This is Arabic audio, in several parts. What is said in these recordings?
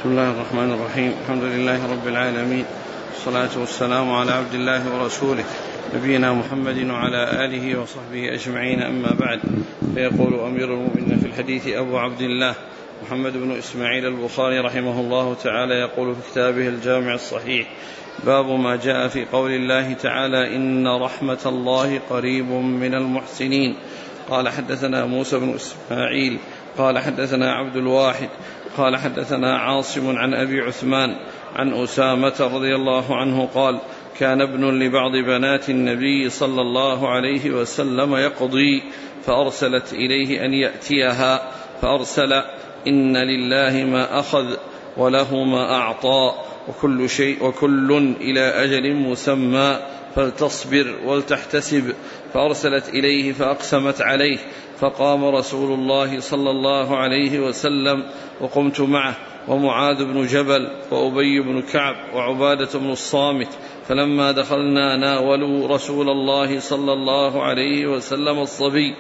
بسم الله الرحمن الرحيم. الحمد لله رب العالمين، والصلاة والسلام على عبد الله ورسوله نبينا محمد وعلى آله وصحبه أجمعين، أما بعد. فيقول أمير المؤمنين في الحديث أبو عبد الله محمد بن إسماعيل البخاري رحمه الله تعالى يقول في كتابه الجامع الصحيح: باب ما جاء في قول الله تعالى: إن رحمة الله قريب من المحسنين. قال: حدثنا موسى بن إسماعيل قال: حدثنا عبد الواحد قال: حدثنا عاصم عن أبي عثمان عن أسامة رضي الله عنه قال: كان ابن لبعض بنات النبي صلى الله عليه وسلم يقضي، فأرسلت إليه أن يأتيها، فأرسل: إن لله ما أخذ وله ما أعطى، وكل إلى أجل مسمى، فلتصبر ولتحتسب. فأرسلت إليه فأقسمت عليه، فقام رسول الله صلى الله عليه وسلم وقمت معه، ومعاذ بن جبل وأبي بن كعب وعبادة بن الصامت، فلما دخلنا ناولوا رسول الله صلى الله عليه وسلم الصبي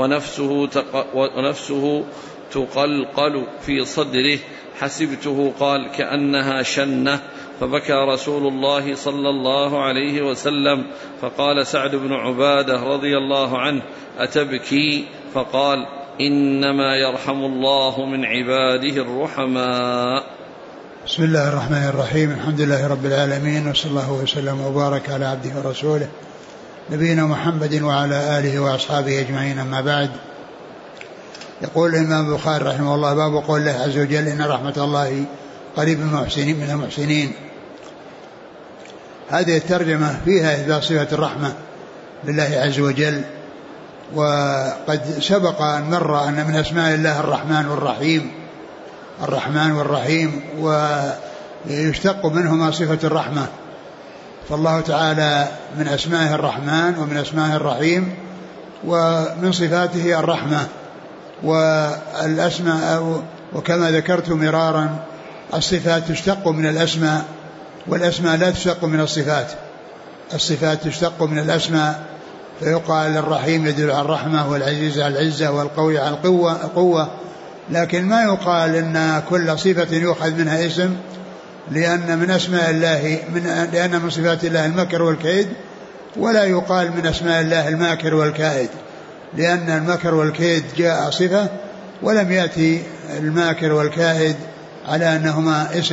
ونفسه تقلقل في صدره، حسبته قال: كأنها شنة. فبكى رسول الله صلى الله عليه وسلم، فقال سعد بن عبادة رضي الله عنه: أتبكي؟ فقال: إنما يرحم الله من عباده الرحماء. بسم الله الرحمن الرحيم. الحمد لله رب العالمين، وصلى الله وسلم وبارك على عبده ورسوله نبينا محمد وعلى آله وأصحابه أجمعين، أما بعد. يقول الإمام البخاري رحمه الله: باب قول الله عز وجل: إن رحمة الله قريب من المحسنين. هذه الترجمة فيها إثبات صفة الرحمة لله عز وجل، وقد سبق أن مر أن من أسماء الله الرحمن والرحيم، ويشتق منهما صفة الرحمة. فالله تعالى من أسمائه الرحمن ومن أسمائه الرحيم، ومن صفاته الرحمة. والأسماء، وكما ذكرت مرارا، الصفات تشتق من الأسماء، والأسماء لا تشتق من الصفات. الصفات تشتق من الأسماء، فيقال الرحيم يدل على الرحمة، والعزيز على العزة، والقوي على القوة، لكن ما يقال إن كل صفة يؤخذ منها اسم، لأن من أسماء الله لأن من صفات الله المكر والكيد، ولا يقال من أسماء الله الماكر والكائد، لأن المكر والكيد جاء صفة، ولم يأتي الماكر والكائد على أنهما اسم.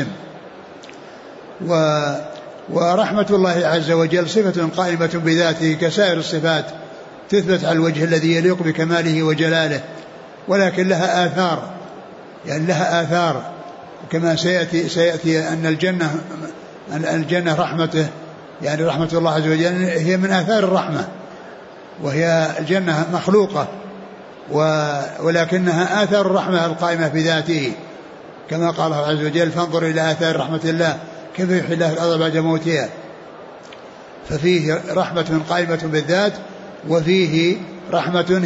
ورحمة الله عز وجل صفة قائمة بذاته كسائر الصفات، تثبت على الوجه الذي يليق بكماله وجلاله، ولكن لها آثار، يعني لها آثار، كما سيأتي أن الجنة رحمته، يعني رحمة الله عز وجل هي من آثار الرحمة، وهي الجنة مخلوقة، ولكنها آثار الرحمة القائمة بذاته، كما قال الله عز وجل: فانظر إلى آثار رحمة الله كيف يحيي الله الأرض بعد موتها. ففيه رحمة قائمة بالذات، وفيه رحمة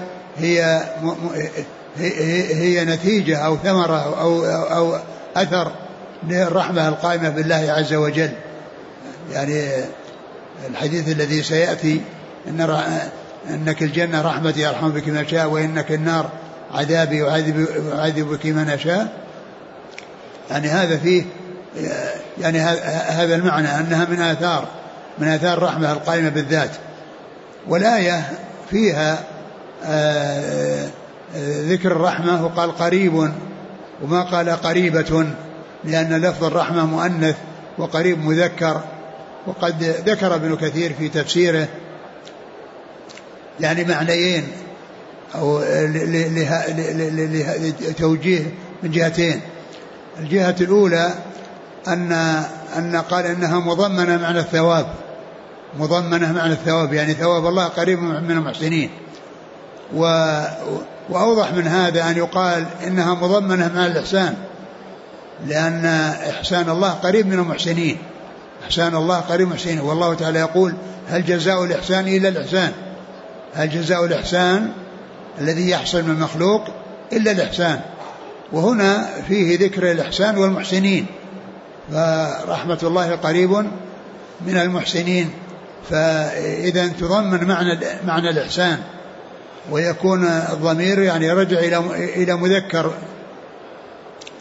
هي نتيجة أو ثمرة أو أثر للرحمة القائمة بالله عز وجل. يعني الحديث الذي سيأتي: إنك الجنة رحمتي أرحم بك من أشاء، وإنك النار عذابي أعذب بك من أشاء. يعني هذا فيه، يعني هذا المعنى أنها من آثار الرحمة القائمة بالذات. والآية فيها ذكر الرحمة، وقال قريب وما قال قريبة، لأن لفظ الرحمة مؤنث وقريب مذكر. وقد ذكر ابن كثير في تفسيره يعني معنيين أو لتوجيه من جهتين. الجهة الأولى أن قال إنها مضمنة معنى الثواب، يعني ثواب الله قريب من المحسنين. وأوضح من هذا أن يقال إنها مضمنة مع الإحسان، لأن إحسان الله قريب من المحسنين، إحسان الله قريب من المحسنين. والله تعالى يقول: هل جزاء الإحسان إلا الإحسان؟ هل جزاء الإحسان الذي يحصل من المخلوق إلا الإحسان؟ وهنا فيه ذكر الإحسان والمحسنين، فرحمة الله قريب من المحسنين، فإذا تضمن معنى الإحسان، ويكون الضمير يعني رجع إلى مذكر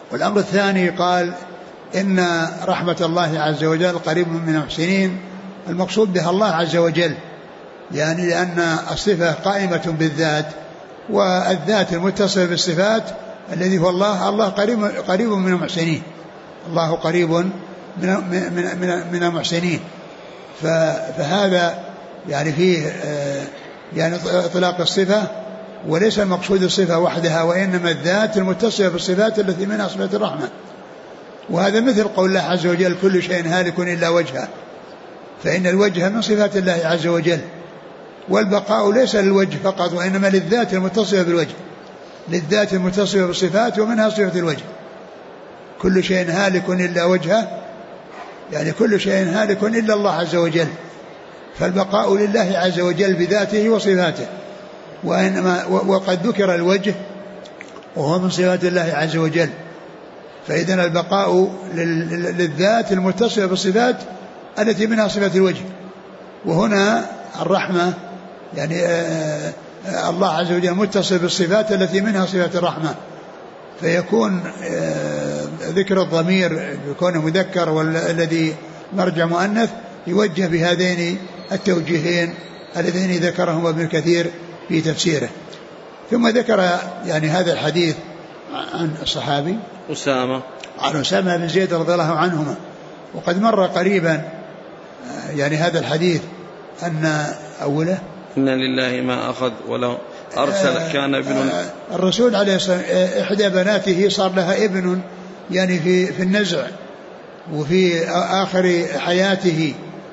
والأمر الثاني قال إن رحمة الله عز وجل قريب من المحسنين، المقصود بها الله عز وجل، يعني لأن الصفة قائمة بالذات، والذات المتصفة بالصفات الذي هو الله قريب من المحسنين، الله قريب من المحسنين. فهذا يعني فيه يعني اطلاق الصفة، وليس المقصود الصفة وحدها، وإنما الذات المتصفة بالصفات التي منها صفة الرحمة. وهذا مثل قول الله عز وجل كل شيء هالك إلا وجهه، فإن الوجه من صفات الله عز وجل، والبقاء ليس للوجه فقط وإنما للذات المتصفة بالوجه، للذات المتصفة بالصفات ومنها صفة الوجه. كل شيء هالك إلا وجهه، يعني كل شيء هالك إلا الله عز وجل، فالبقاء لله عز وجل بذاته وصفاته. وقد ذكر الوجه وهو من صفات الله عز وجل، فإذن البقاء للذات المتصفة بالصفات التي منها صفة الوجه. وهنا الرحمة يعني الله عز وجل متصف بالصفات التي منها صفة الرحمة، فيكون ذكر الضمير بكونه مذكر والذي مرجع مؤنث يوجه بهذين التوجيهين اللذين ذكرهما ابن كثير في تفسيره. ثم ذكر يعني هذا الحديث عن الصحابي عن أسامة بن زيد رضي الله عنهما، وقد مر قريبا يعني هذا الحديث أن أوله إن لله ما أخذ ولو أرسل كان ابن الرسول عليه الصلاة والسلام إحدى بناته صار لها ابن يعني في النزع وفي آخر حياته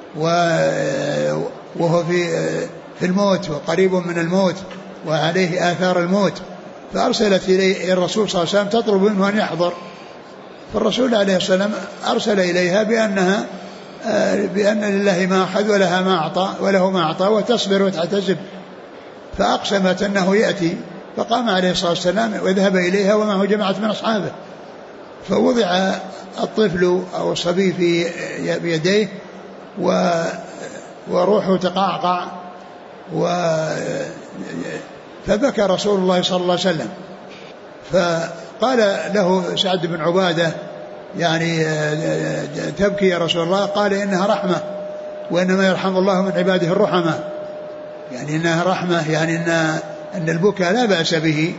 وهو في الموت وقريب من الموت وعليه آثار الموت، فأرسلت إليه الرسول صلى الله عليه وسلم تطلب منه أن يحضر، فالرسول عليه السلام أرسل إليها بأن لله ما أخذ ولها ما أعطى وله ما أعطى وتصبر وتحتسب، فأقسمت أنه يأتي، فقام عليه الصلاة والسلام وذهب إليها ومعه جماعة من أصحابه، فوضع الطفل أو الصبي في يديه وروحه تقعقع فبكى رسول الله صلى الله عليه وسلم، فقال له سعد بن عبادة يعني تبكي يا رسول الله؟ قال إنها رحمة، وإنما يرحم الله من عباده الرحمة، يعني إنها رحمة، يعني أن البكاء لا بأس به،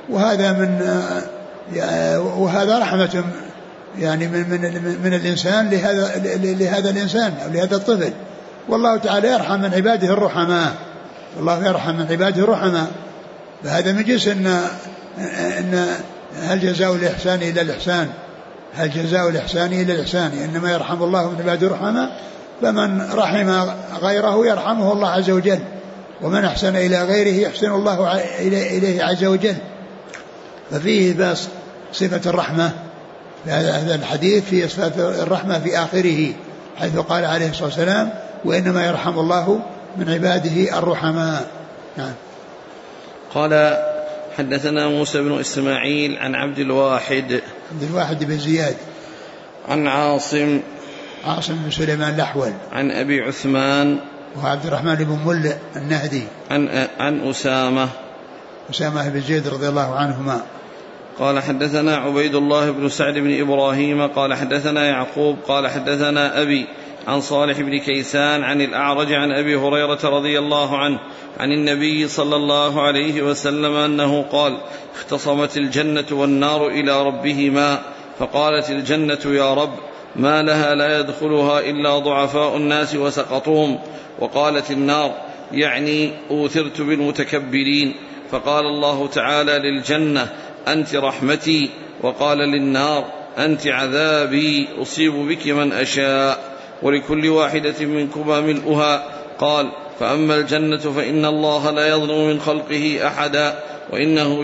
وهذا رحمة يعني من الإنسان لهذا الإنسان أو لهذا الطفل، والله تعالى يرحم من عباده الرحماء، والله يرحم من عباده الرحماء. فهذا من جنس إن هل جزاء الإحسان إلا الإحسان، هل جزاء الإحسان إلا الإحسان، إنما يرحم الله من عباده الرحماء، فمن رحم غيره يرحمه الله عز وجل، ومن أحسن إلى غيره يحسن الله إليه عز وجل. ففيه بس صفة الرحمة، هذا الحديث فيه صفة الرحمة في آخره، حيث قال عليه الصلاة والسلام وإنما يرحم الله من عباده الرحماء. نعم. قال حدثنا موسى بن إسماعيل عن عبد الواحد بن زياد عن عاصم بن سليمان الأحول عن أبي عثمان وعبد الرحمن بن مل النهدي عن أسامة بن زيد رضي الله عنهما قال حدثنا عبيد الله بن سعد بن إبراهيم قال حدثنا يعقوب قال حدثنا أبي عن صالح بن كيسان عن الأعرج عن أبي هريرة رضي الله عنه عن النبي صلى الله عليه وسلم أنه قال اختصمت الجنة والنار إلى ربهما، فقالت الجنة يا رب ما لها لا يدخلها إلا ضعفاء الناس وسقطهم، وقالت النار يعني أوثرت بالمتكبرين، فقال الله تعالى للجنة أنت رحمتي، وقال للنار أنت عذابي أصيب بك من أشاء، ولكل واحدة منكما ملؤها. قال فأما الجنة فإن الله لا يظلم من خلقه أحدا، وإنه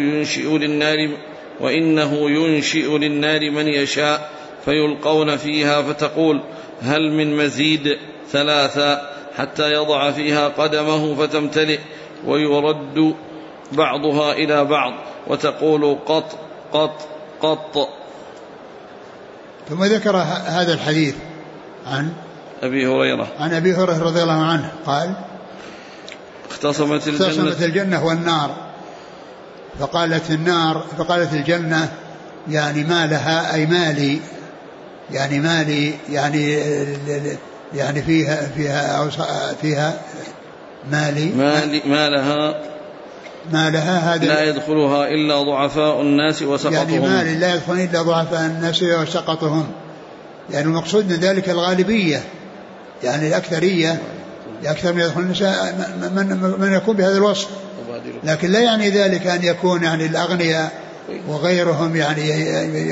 ينشئ للنار من يشاء فيلقون فيها فتقول هل من مزيد 3 حتى يضع فيها قدمه فتمتلئ ويرد بعضها إلى بعض وتقول قط قط قط. ثم ذكر هذا الحديث عن أبي هريرة رضي الله عنه قال اختصمت الجنة والنار، فقالت الجنة يعني مالها أي مالي، يعني مالي يعني فيها مالي مالها هذا لا يدخلها إلا ضعفاء الناس وسقطهم، يعني مالي لا يدخل إلا ضعفاء الناس وسقطهم، يعني المقصود من ذلك الغالبية، يعني الأكثرية أكثر من يدخل النساء من يكون بهذا الوصف، لكن لا يعني ذلك أن يكون يعني الأغنياء وغيرهم يعني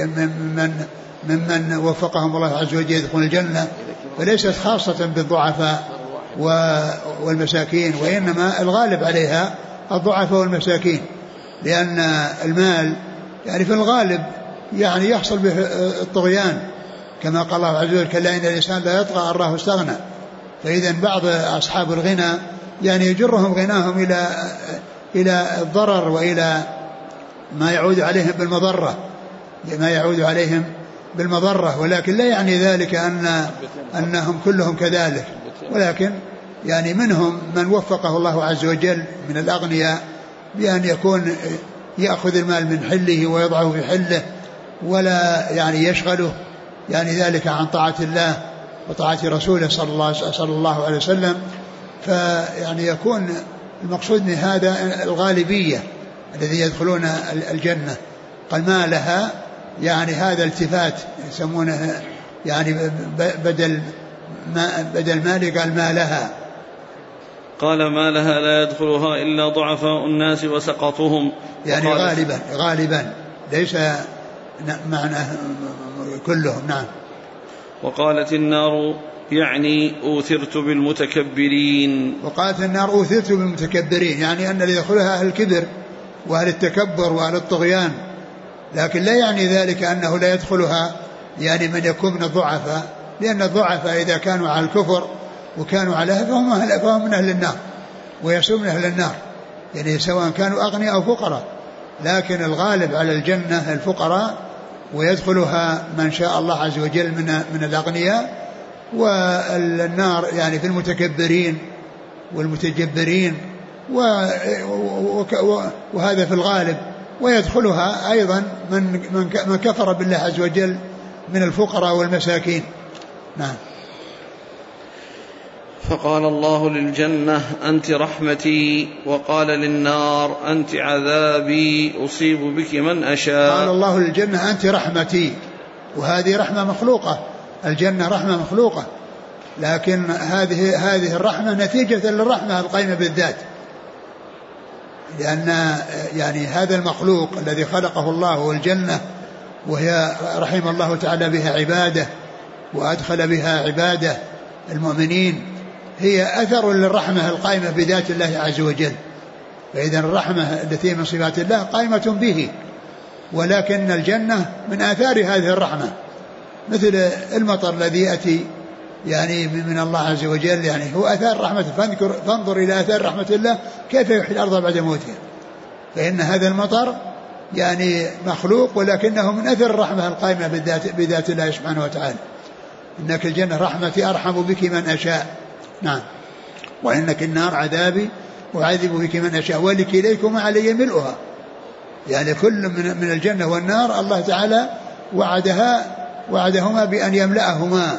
ممن وفقهم الله عز وجل يدخل الجنة، فليست خاصة بالضعفاء والمساكين، وإنما الغالب عليها الضعفاء والمساكين، لأن المال يعني في الغالب يعني يحصل به الطغيان، كما قال الله عز وجل كلا إن الإنسان لا يطغى أن رآه استغنى. فإذا بعض أصحاب الغنى يعني يجرهم غناهم إلى الضرر وإلى ما يعود عليهم بالمضرة، ولكن لا يعني ذلك أنهم كلهم كذلك، ولكن يعني منهم من وفقه الله عز وجل من الأغنياء بأن يكون يأخذ المال من حله ويضعه في حله ولا يعني يشغله يعني ذلك عن طاعة الله وطاعة رسوله صلى الله عليه وسلم. فيعني يكون المقصود من هذا الغالبية الذي يدخلون الجنة. قال ما لها يعني هذا التفات يسمونه يعني بدل مال قال ما لها، قال ما لها لا يدخلها إلا ضعفاء الناس وسقطهم، يعني غالبا ليس معنى كلهم. نعم. وقالت النار يعني أوثرت بالمتكبرين، وقالت النار أوثرت بالمتكبرين، يعني أن اللي يدخلها أهل الكبر وأهل التكبر وأهل الطغيان، لكن لا يعني ذلك أنه لا يدخلها يعني من يكون من الضعفاء، لأن الضعفاء إذا كانوا على الكفر وكانوا عليها فهم من أهل النار ويسوا من أهل النار، يعني سواء كانوا أغنياء أو فقراء، لكن الغالب على الجنة الفقراء ويدخلها من شاء الله عز وجل من الأغنياء، والنار يعني في المتكبرين والمتجبرين وهذا في الغالب، ويدخلها أيضا من كفر بالله عز وجل من الفقراء والمساكين. نعم. فقال الله للجنة أنت رحمتي، وقال للنار أنت عذابي أصيب بك من أشاء. قال الله للجنة أنت رحمتي، وهذه رحمة مخلوقة، الجنة رحمة مخلوقة، لكن هذه الرحمة نتيجة للرحمة القائمة بالذات، لأن يعني هذا المخلوق الذي خلقه الله والجنة، وهي رحم الله تعالى بها عباده وأدخل بها عباده المؤمنين، هي أثر للرحمة القائمة بذات الله عز وجل، فإذا الرحمة التي من صفات الله قائمة به، ولكن الجنة من آثار هذه الرحمة، مثل المطر الذي يأتي يعني من الله عز وجل، يعني هو آثار رحمته، فانظر إلى آثار رحمة الله كيف يحيي الأرض بعد موتها، فإن هذا المطر يعني مخلوق ولكنه من أثر الرحمة القائمة بذات الله سبحانه وتعالى. إنك الجنة رحمتي أرحم بك من أشاء. نعم. وإنك النار عذابي أعذب بك من أشاء ولكليكما علي ملؤها، يعني كل من الجنة والنار الله تعالى وعدهما بأن يملأهما،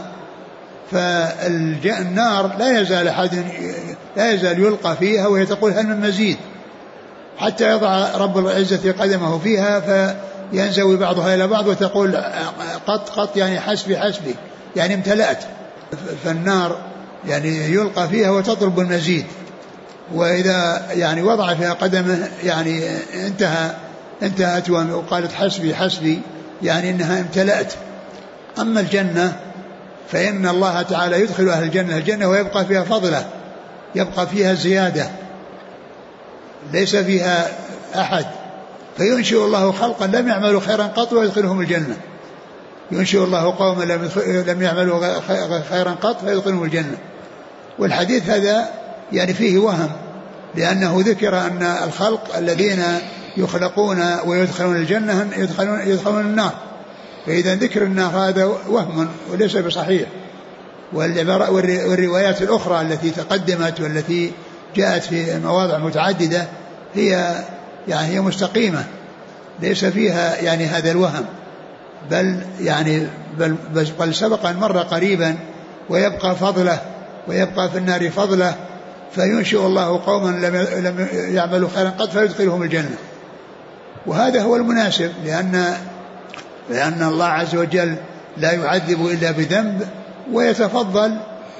فالنار لا يزال يلقى فيها وهي تقول هل من مزيد، حتى يضع رب العزة قدمه فيها فينزوي بعضها إلى بعض وتقول قط يعني حسبي يعني امتلأت، فالنار يعني يلقى فيها وتطلب المزيد، وإذا يعني وضع فيها قدمه يعني انتهت وقالت حسبي يعني إنها امتلأت. أما الجنة فإن الله تعالى يدخل أهل الجنة ويبقى فيها فضله، يبقى فيها زيادة ليس فيها أحد، فينشئ الله خلقا لم يعملوا خيرا قط ويدخلهم الجنة، ينشئ الله قوما لم يعملوا خيرا قط فيدخلهم الجنة. والحديث هذا يعني فيه وهم، لأنه ذكر أن الخلق الذين يخلقون ويدخلون الجنة يدخلون النار، فإذا ذكر النار هذا وهم وليس بصحيح. والروايات الأخرى التي تقدمت والتي جاءت في مواضع متعددة هي مستقيمة، ليس فيها يعني هذا الوهم، بل سبق أن مر قريبا ويبقى فضله، ويبقى في النار فضله، فينشئ الله قوما لم يعملوا خيرا قد فيدخلهم الجنة. وهذا هو المناسب، لأن الله عز وجل لا يعذب إلا بذنب، ويتفضل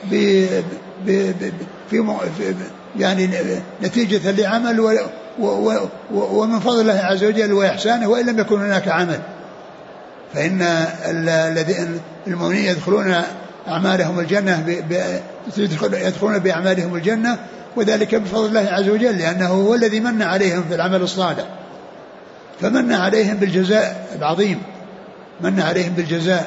يعني نتيجة لعمل ومن فضل الله عز وجل وإحسانه، وإن لم يكن هناك عمل. فإن المؤمنين يدخلون أعمالهم الجنة يدخلون بأعمالهم الجنة، وذلك بفضل الله عز وجل، لأنه هو الذي من عليهم في العمل الصالح، فمن عليهم بالجزاء العظيم، من عليهم بالجزاء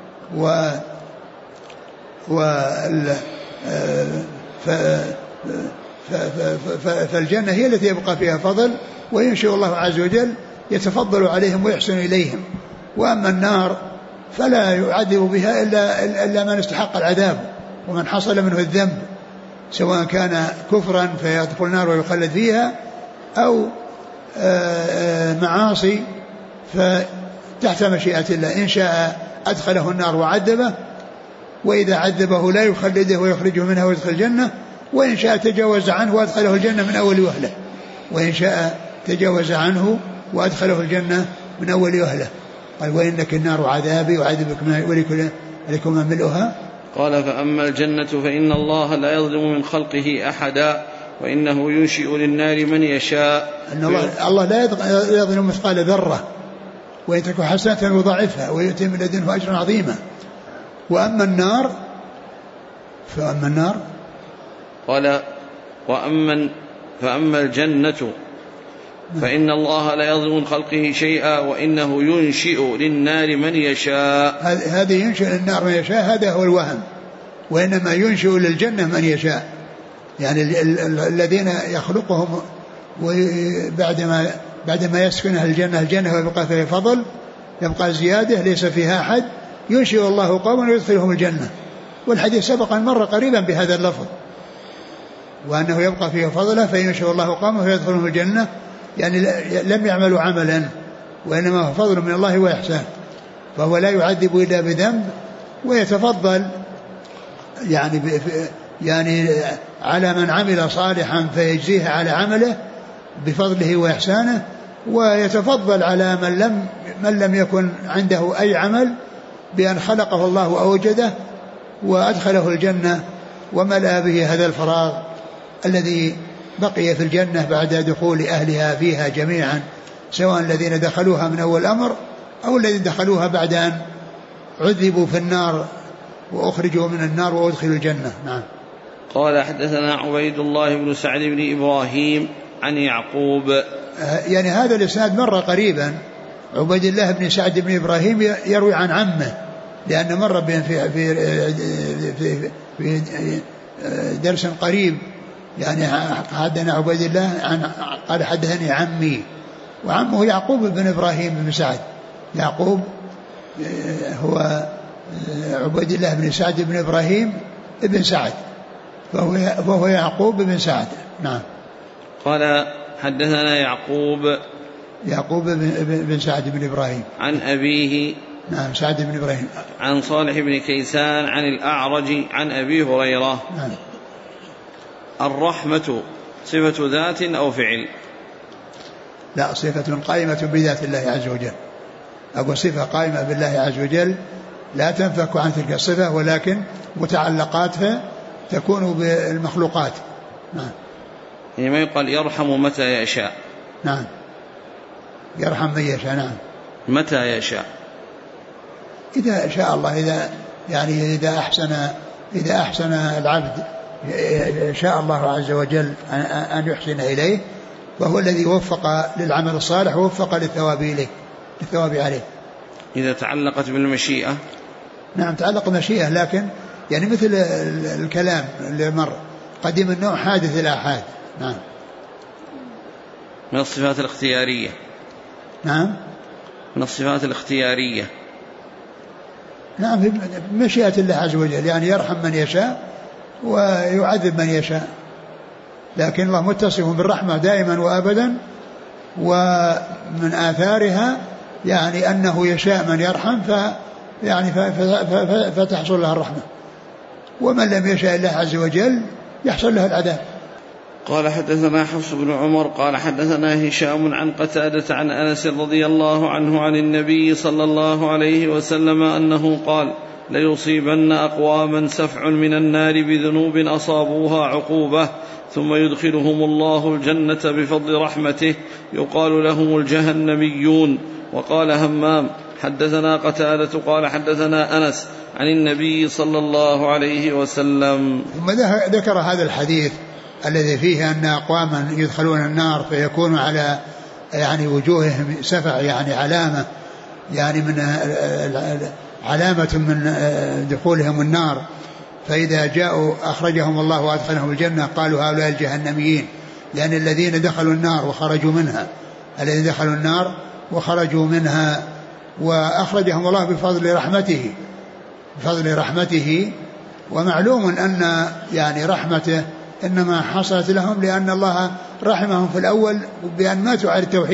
فالجنة هي التي يبقى فيها فضل، وينشئ الله عز وجل يتفضل عليهم ويحسن إليهم. وأما النار فلا يعذب بها إلا من استحق العذاب ومن حصل منه الذنب، سواء كان كفرا فيدخل النار ويخلد فيها، أو معاصي فتحت مشيئة الله، إن شاء أدخله النار وعذبه، وإذا عذبه لا يخلده ويخرجه منها ويدخل الجنة، وإن شاء تجاوز عنه وأدخله الجنة من أول وهلة، وإن شاء تجاوز عنه وأدخله الجنة من أول وهلة. قال وإنك النار عذابي وعذبك ولكم ملؤها. قال فأما الجنة فإن الله لا يظلم من خلقه أحدا، وإنه ينشئ للنار من يشاء. أن الله لا يظلم مثقال ذرة، وإن تكن حسنة يضاعفها ويؤتي من لدنه أجرا عظيما. وأما النار قال فأما الجنة فإن الله لا يظلم من خلقه شيئا، وإنه ينشئ للنار من يشاء. هذا ينشئ للنار من يشاء، هذا هو الوهم، وإنما ينشئ للجنة من يشاء، يعني الذين يخلقهم بعدما يسكنها الجنة ويبقى فيها فضل، يبقى زيادة ليس فيها أحد، ينشئ الله قوما ويدخلهم الجنة. والحديث سبق أن مر قريبا بهذا اللفظ، وأنه يبقى فيه فضله فينشئ الله قوما ويدخلهم الجنة، يعني لم يعملوا عملا، وإنما هو فضل من الله وإحسان، فهو لا يعذب إلا بذنب، ويتفضل يعني على من عمل صالحا فيجزيه على عمله بفضله وإحسانه، ويتفضل على من لم يكن عنده أي عمل بأن خلقه الله وأوجده وأدخله الجنة وملأ به هذا الفراغ الذي بقي في الجنة بعد دخول أهلها فيها جميعا، سواء الذين دخلوها من أول الأمر أو الذين دخلوها بعد أن عذبوا في النار وأخرجوا من النار وأدخلوا الجنة. نعم. قال حدثنا عبيد الله بن سعد بن إبراهيم عن يعقوب، يعني هذا الإسناد مر قريبا. عبيد الله بن سعد بن إبراهيم يروي عن عمه، لأن مر في درس قريب، يعني حدثنا عبيد الله قال حدثني عمي، وعمه يعقوب بن إبراهيم بن سعد. يعقوب هو عبيد الله بن سعد بن إبراهيم بن سعد، فهو يعقوب بن سعد. نعم. قال حدثنا يعقوب بن سعد بن إبراهيم عن أبيه، نعم، سعد بن إبراهيم، عن صالح بن كيسان عن الأعرج عن أبي هريرة. نعم. الرحمة صفة ذات أو فعل؟ لا، صفة قائمة بذات الله عز وجل، أو صفة قائمة بالله عز وجل لا تنفك عن تلك الصفة، ولكن متعلقاتها تكون بالمخلوقات. نعم. يعني ما يقال يرحم متى يشاء. نعم، يرحم من يشاء. نعم. متى يشاء؟ إذا شاء الله، إذا أحسن العبد شاء الله عز وجل أن يحسن إليه، وهو الذي وفق للعمل الصالح ووفق للثواب عليه. إذا تعلقت بالمشيئة؟ نعم، تعلق المشيئة، لكن يعني مثل الكلام اللي مر قديم النوع حادث الآحاد. نعم. من الصفات الاختيارية. نعم، من الصفات الاختيارية. نعم، في مشيئة الله عز وجل، يعني يرحم من يشاء ويعذب من يشاء، لكن الله متصف بالرحمة دائما وأبدا، ومن آثارها يعني أنه يشاء من يرحم يعني فتحصل له الرحمة، ومن لم يشاء الله عز وجل يحصل له العذاب. قال حدثنا حفص بن عمر قال حدثنا هشام عن قتادة عن أنس رضي الله عنه عن النبي صلى الله عليه وسلم أنه قال: ليصيبن أقواما سفع من النار بذنوب أصابوها عقوبة ثم يدخلهم الله الجنة بفضل رحمته يقال لهم الجهنميون. وقال همام حدثنا قتادة قال حدثنا أنس عن النبي صلى الله عليه وسلم. ثم ذكر هذا الحديث الذي فيه أن أقواما يدخلون النار فيكون على يعني وجوههم سفع، يعني علامة، يعني من علامة من دخولهم النار، فإذا جاءوا أخرجهم الله وأدخلهم الجنة قالوا هؤلاء الجهنميين، يعني الذين دخلوا النار وخرجوا منها، الذين دخلوا النار وخرجوا منها، وأخرجهم الله بفضل رحمته. ومعلوم أن يعني رحمته إنما حصلت لهم لأن الله رحمهم في الأول بأن ماتوا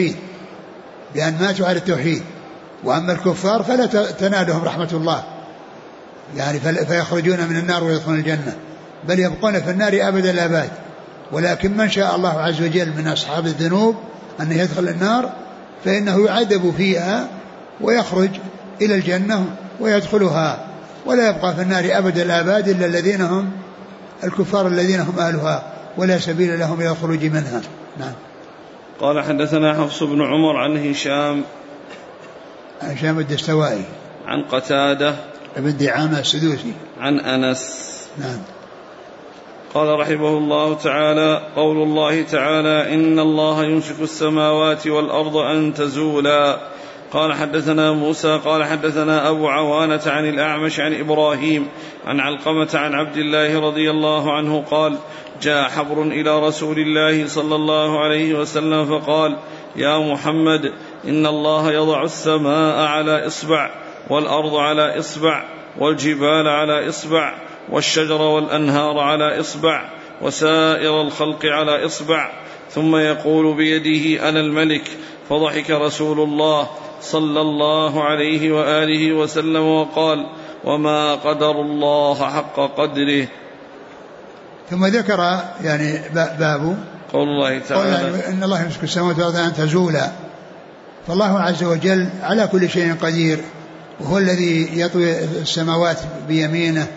على التوحيد، وأما الكفار فلا تنالهم رحمة الله، يعني فيخرجون من النار ويدخلون الجنة، بل يبقون في النار أبد الآباد. ولكن من شاء الله عز وجل من أصحاب الذنوب أن يدخل النار فإنه يعذب فيها ويخرج إلى الجنة ويدخلها، ولا يبقى في النار أبد الآباد إلا الذين هم الكفار الذين هم أهلها ولا سبيل لهم إلى الخروج منها. نعم. قال حدثنا حفص بن عمر عن هشام الدستوائي عن قتادة ابن دعامة السدوسي عن أنس. نعم. قال رحمه الله تعالى: قول الله تعالى: إن الله يمسك السماوات والأرض أن تزولا. قال حدثنا موسى قال حدثنا أبو عوانة عن الأعمش عن إبراهيم عن علقمة عن عبد الله رضي الله عنه قال: جاء حبر إلى رسول الله صلى الله عليه وسلم فقال: يا محمد، إن الله يضع السماء على إصبع والأرض على إصبع والجبال على إصبع والشجر والأنهار على إصبع وسائر الخلق على إصبع، ثم يقول بيده: أنا الملك. فضحك رسول الله صلى الله عليه وآله وسلم وقال: وما قدر الله حق قدره. ثم ذكر يعني باب قول الله تعالى: إن الله يمسك السماوات والأرض أن تزولا. فالله عز وجل على كل شيء قدير، وهو الذي يطوي السماوات بيمينه،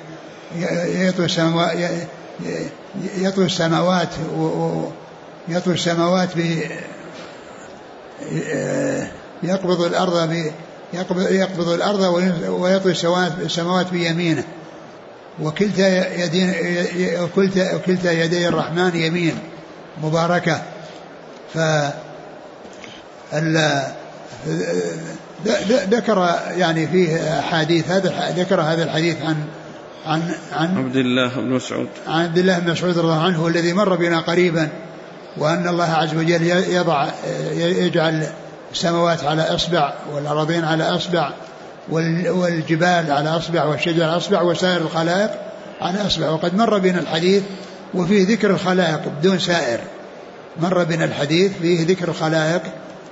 يطوي السماوات يقبض الأرض ويطوي السماوات بيمينه، وكلتا يدي الرحمن يمين مباركة. ذكر يعني فيه حديث ذكر هذا الحديث عن عبد الله بن مسعود رضي الله عنه الذي مر بنا قريبا، وأن الله عز وجل يجعل السماوات على أصبع والأراضين على أصبع والجبال على أصبع والشجر على أصبع وسائر الخلائق على أصبع. وقد مر بنا الحديث وفيه ذكر الخلائق بدون سائر، مر بنا الحديث فيه ذكر الخلائق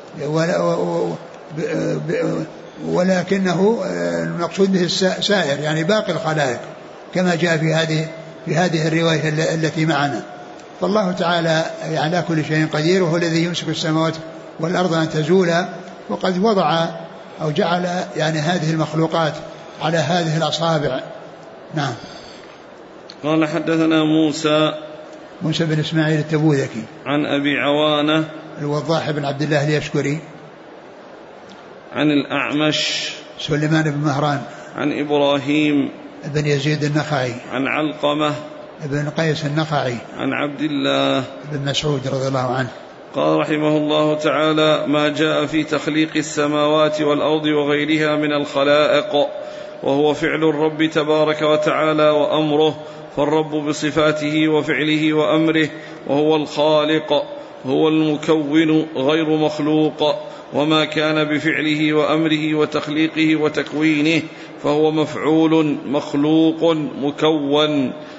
ولكنه المقصود به السائر، يعني باقي الخلائق، كما جاء في هذه الرواية التي معنا. فالله تعالى على كل شيء قدير، وهو الذي يمسك السماوات والأرض أن تزولا، وقد وضع أو جعل يعني هذه المخلوقات على هذه الأصابع. نعم. قال حدثنا موسى بن إسماعيل التبوذكي عن أبي عوانة الوضاح بن عبد الله اليشكري عن الأعمش سليمان بن مهران عن إبراهيم بن يزيد النخعي عن علقمة بن قيس النخعي عن عبد الله بن مسعود رضي الله عنه. قال رحمه الله تعالى: ما جاء في تخليق السماوات والأرض وغيرها من الخلائق، وهو فعل الرب تبارك وتعالى وأمره، فالرب بصفاته وفعله وأمره، وهو الخالق، هو المكون غير مخلوق، وما كان بفعله وأمره وتخليقه وتكوينه فهو مفعول مخلوق مكون.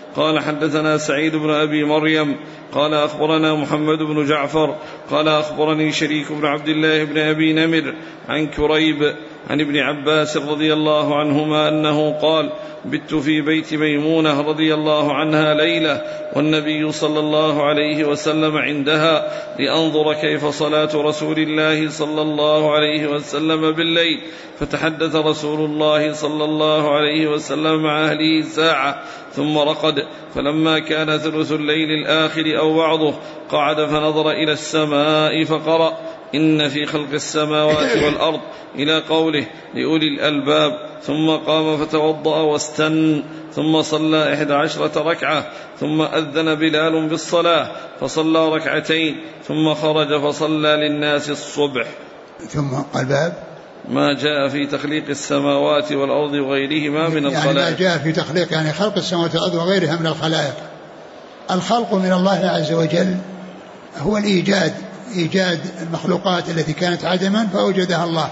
قال حدثنا سعيد بن أبي مريم قال أخبرنا محمد بن جعفر قال أخبرني شريك بن عبد الله بن أبي نمر عن كريب عن ابن عباس رضي الله عنهما أنه قال بت في بيت ميمونة رضي الله عنها ليلة والنبي صلى الله عليه وسلم عندها لأنظر كيف صلاة رسول الله صلى الله عليه وسلم بالليل، فتحدث رسول الله صلى الله عليه وسلم مع أهله ساعة ثم رقد، فلما كان ثلث الليل الآخر أو بعضه قعد فنظر إلى السماء فقرأ إن في خلق السماوات والأرض إلى قوله لأولي الألباب، ثم قام فتوضأ واستن، ثم صلى 11 ركعة، ثم أذن بلال بالصلاة فصلى ركعتين، ثم خرج فصلى للناس الصبح. ثم قال باب ما جاء في تخليق السماوات والأرض وغيرهما من الخلائق. يعني ما جاء في تخليق يعني خلق السماوات والأرض وغيرها من الخلائق. الخلق من الله عز وجل هو الإيجاد، إيجاد المخلوقات التي كانت عدما فأوجدها الله.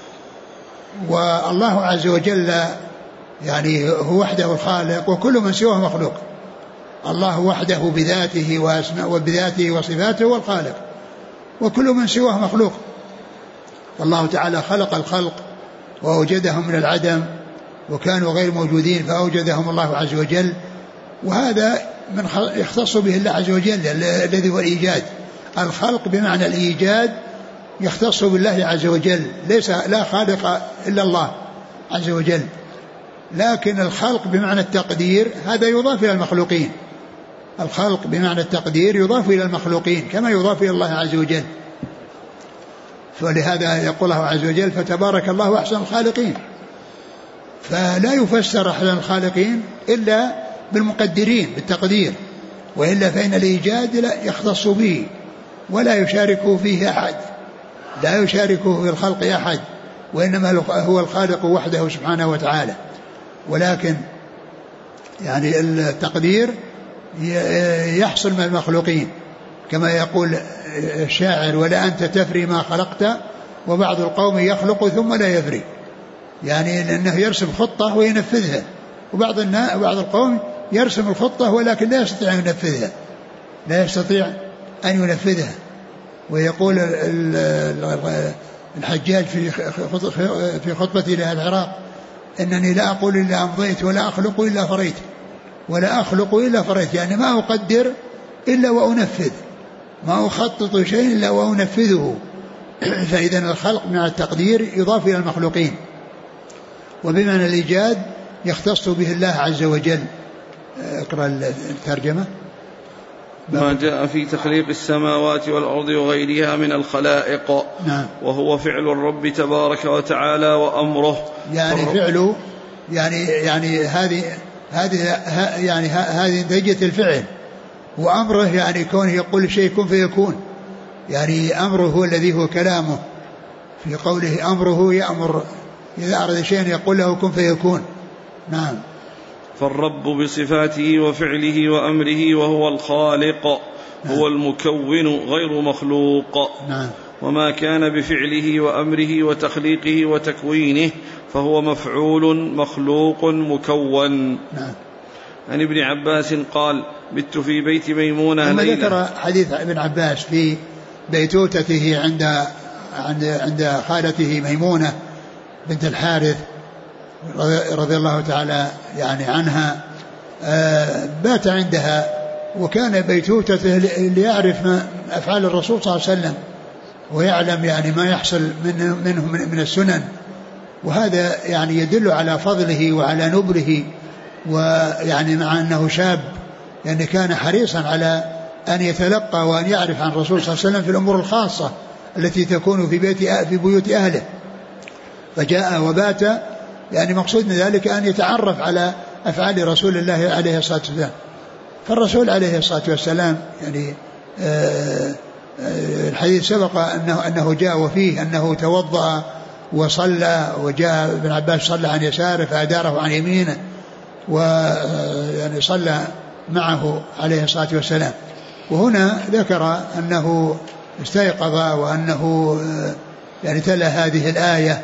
والله عز وجل يعني هو وحده الخالق وكل من سواه مخلوق. الله وحده بذاته وبذاته وصفاته هو الخالق، وكل من سواه مخلوق. والله تعالى خلق الخلق وأوجدهم من العدم وكانوا غير موجودين فأوجدهم الله عز وجل، وهذا من يختص به الله عز وجل الذي هو الإيجاد. الخلق بمعنى الإيجاد يختص بالله عز وجل، ليس لا خالق إلا الله عز وجل. لكن الخلق بمعنى التقدير هذا يضاف إلى المخلوقين. الخلق بمعنى التقدير يضاف إلى المخلوقين كما يضاف إلى الله عز وجل. فلهذا يقول الله عز وجل فتبارك الله أحسن الخالقين. فلا يفسر أحسن الخالقين إلا بالمقدرين بالتقدير، وإلا فإن الإيجاد لا يختص به ولا يشاركه فيه أحد، لا يشاركه في الخلق أحد، وإنما هو الخالق وحده سبحانه وتعالى. ولكن يعني التقدير يحصل من المخلوقين كما يقول الشاعر ولا أنت تفري ما خلقت وبعض القوم يخلق ثم لا يفري، يعني لأنه يرسم خطة وينفذها، وبعض القوم يرسم الخطة ولكن لا يستطيع أن ينفذها، لا يستطيع أن ينفذها. ويقول الحجاج في خطبته إلى العراق إنني لا أقول إلا أمضيت ولا أخلق إلا فريت، ولا أخلق إلا فريت، يعني ما أقدر إلا وأنفذ، ما أخطط شيء إلا وأنفذه. فإذا الخلق مع التقدير يضاف إلى المخلوقين، وبمعنى الإيجاد يختص به الله عز وجل. اقرأ الترجمة. ما جاء في تخليق السماوات والأرض وغيرها من الخلائق. نعم. وهو فعل الرب تبارك وتعالى وأمره، يعني فعله يعني هذه نتيجة الفعل، وأمره يعني كونه يقول شيء كن فيكون، يعني أمره هو الذي هو كلامه في قوله أمره يأمر، إذا أراد شيئا يقول له كن فيكون. نعم. فالرب بصفاته وفعله وأمره وهو الخالق. نعم. هو المكون غير مخلوق. نعم. وما كان بفعله وأمره وتخليقه وتكوينه فهو مفعول مخلوق مكون. نعم. عن ابن عباس قال بت في بيت ميمونة ليلة. ذكر حديث ابن عباس في بيتوتته عند خالته ميمونة بنت الحارث رضي الله تعالى يعني عنها، بات عندها، وكان بيتوتته ليعرف أفعال الرسول صلى الله عليه وسلم ويعلم يعني ما يحصل منه من السنن، وهذا يعني يدل على فضله وعلى نبله، ويعني مع أنه شاب يعني كان حريصا على أن يتلقى وأن يعرف عن الرسول صلى الله عليه وسلم في الأمور الخاصة التي تكون في بيوت أهله. فجاء وبات يعني مقصود من ذلك أن يتعرف على أفعال رسول الله عليه الصلاة والسلام. فالرسول عليه الصلاة والسلام يعني الحديث سبق أنه جاء وفيه أنه توضأ وصلى، وجاء ابن عباس صلى عن يساره فأداره عن يمينه، ويعني صلى معه عليه الصلاة والسلام. وهنا ذكر أنه استيقظ وأنه يعني تلا هذه الآية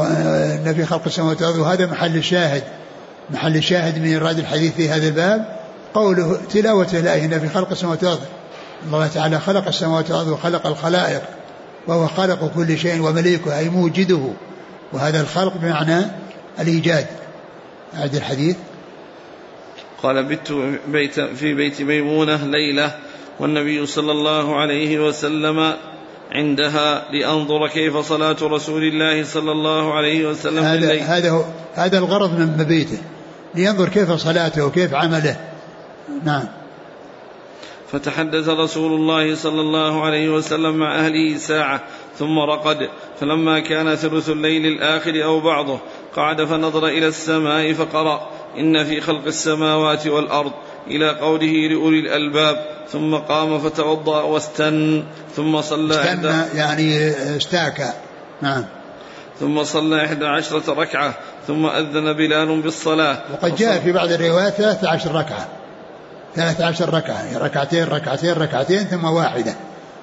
وأن في خلق السماوات والأرض، وهذا محل الشاهد من إيراد الحديث في هذا الباب، قوله تلاوة الآية هنا في خلق السماوات والأرض. الله تعالى خلق السماوات والأرض وخلق الخلائق وهو خلق كل شيء ومليكه أي موجده، وهذا الخلق بمعنى الإيجاد. هذا الحديث قال بت في بيت ميمونة ليلة والنبي صلى الله عليه وسلم عندها لأنظر كيف صلاة رسول الله صلى الله عليه وسلم بالليل. هذا الغرض من مبيته، لينظر كيف صلاته وكيف عمله. نعم. فتحدث رسول الله صلى الله عليه وسلم مع أهله ساعة ثم رقد، فلما كان ثلث الليل الآخر أو بعضه قعد فنظر إلى السماء فقرأ إن في خلق السماوات والأرض إلى قوله لأولي الألباب، ثم قام فتوضأ واستن ثم صلى يعني استاكى. نعم. ثم صلى 11 ركعة ثم أذن بلال بالصلاة. وقد جاء في بعض الروايات 13 ركعة 13 ركعة، ركعتين ركعتين ركعتين ثم واحدة،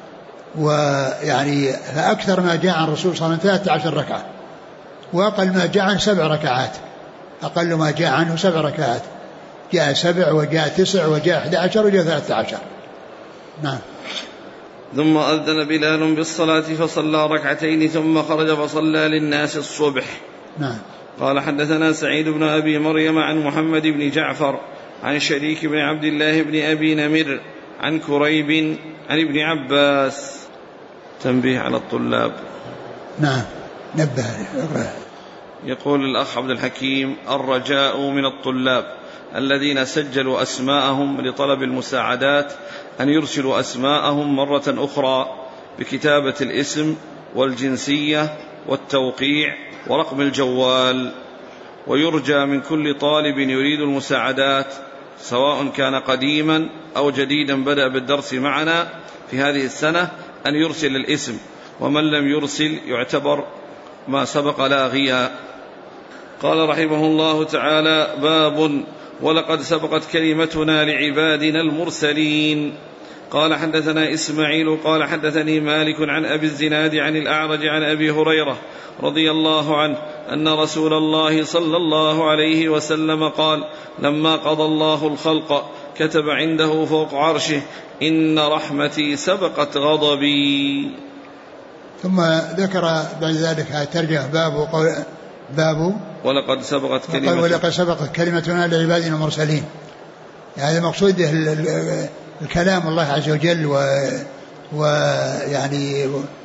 ويعني فأكثر ما جاء عن الرسول صلى الله عليه وسلم 13 ركعة، وأقل ما جاء عن 7 ركعات، أقل ما جاء عنه 7 ركعات، جاء 7 وجاء 9 وجاء 11 وجاء 13. نعم. ثم أذن بلال بالصلاة فصلى ركعتين ثم خرج فصلى للناس الصبح. نعم. قال حدثنا سعيد بن أبي مريم عن محمد بن جعفر عن شريك بن عبد الله بن أبي نمر عن كريب عن ابن عباس. تنبيه على الطلاب. نعم نبه. يقول الأخ عبد الحكيم: الرجاء من الطلاب الذين سجلوا أسماءهم لطلب المساعدات أن يرسلوا أسماءهم مرة أخرى بكتابة الاسم والجنسية والتوقيع ورقم الجوال. ويرجى من كل طالب يريد المساعدات سواء كان قديما أو جديدا بدأ بالدرس معنا في هذه السنة أن يرسل الاسم، ومن لم يرسل يعتبر ما سبق لاغيا. قال رحمه الله تعالى: باب ولقد سبقت كلمتنا لعبادنا المرسلين. قال حدثنا إسماعيل قال حدثني مالك عن أبي الزناد عن الأعرج عن أبي هريرة رضي الله عنه أن رسول الله صلى الله عليه وسلم قال: لما قضى الله الخلق كتب عنده فوق عرشه: إن رحمتي سبقت غضبي. ثم ذكر بعد ذلك ترجع باب ولقد سبقت كلمتنا لعبادنا المرسلين. يعني المقصود الكلام الله عز وجل ويعني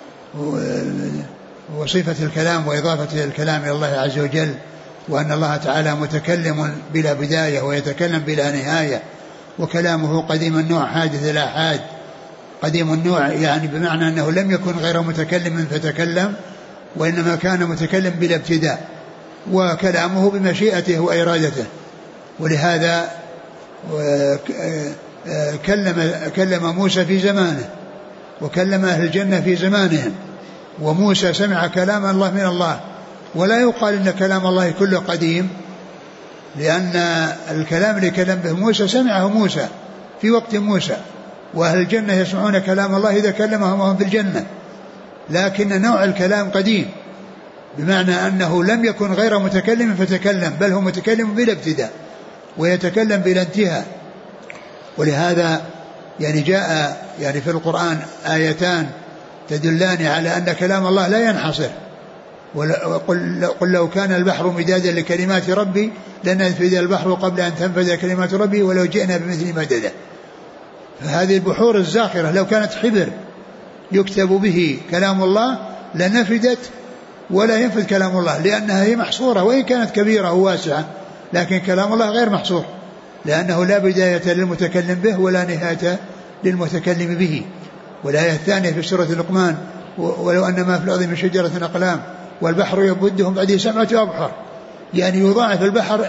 وصفة الكلام وإضافة الكلام إلى الله عز وجل، وأن الله تعالى متكلم بلا بداية ويتكلم بلا نهاية، وكلامه قديم النوع حادث لا حاد. قديم النوع يعني بمعنى أنه لم يكن غير متكلم فتكلم، وإنما كان متكلم بلا ابتداء، وكلامه بمشيئته وإرادته. ولهذا كلم موسى في زمانه، وكلم أهل الجنة في زمانهم، وموسى سمع كلام الله من الله. ولا يقال إن كلام الله كله قديم، لأن الكلام اللي كلم به موسى سمعه موسى في وقت موسى، وأهل الجنة يسمعون كلام الله إذا كلمهم وهم في الجنة. لكن نوع الكلام قديم، بمعنى أنه لم يكن غير متكلم فتكلم، بل هو متكلم بلا ابتداء ويتكلم بلا انتهاء. ولهذا يعني جاء يعني في القرآن آيتان تدلان على أن كلام الله لا ينحصر. قل لو كان البحر مدادا لكلمات ربي لنفذ البحر قبل أن تنفذ كلمات ربي ولو جئنا بمثل مدده. فهذه البحور الزاخرة لو كانت حبر يكتب به كلام الله لنفدت ولا ينفذ كلام الله، لأنها هي محصورة وإن كانت كبيرة وواسعة، لكن كلام الله غير محصور، لأنه لا بداية للمتكلم به ولا نهاية للمتكلم به. والآية الثانية في سورة لقمان: ولو أن ما في الأرض من شجرة أقلام والبحر يمدهم بعده 7 أبحر. يعني يضاعف البحر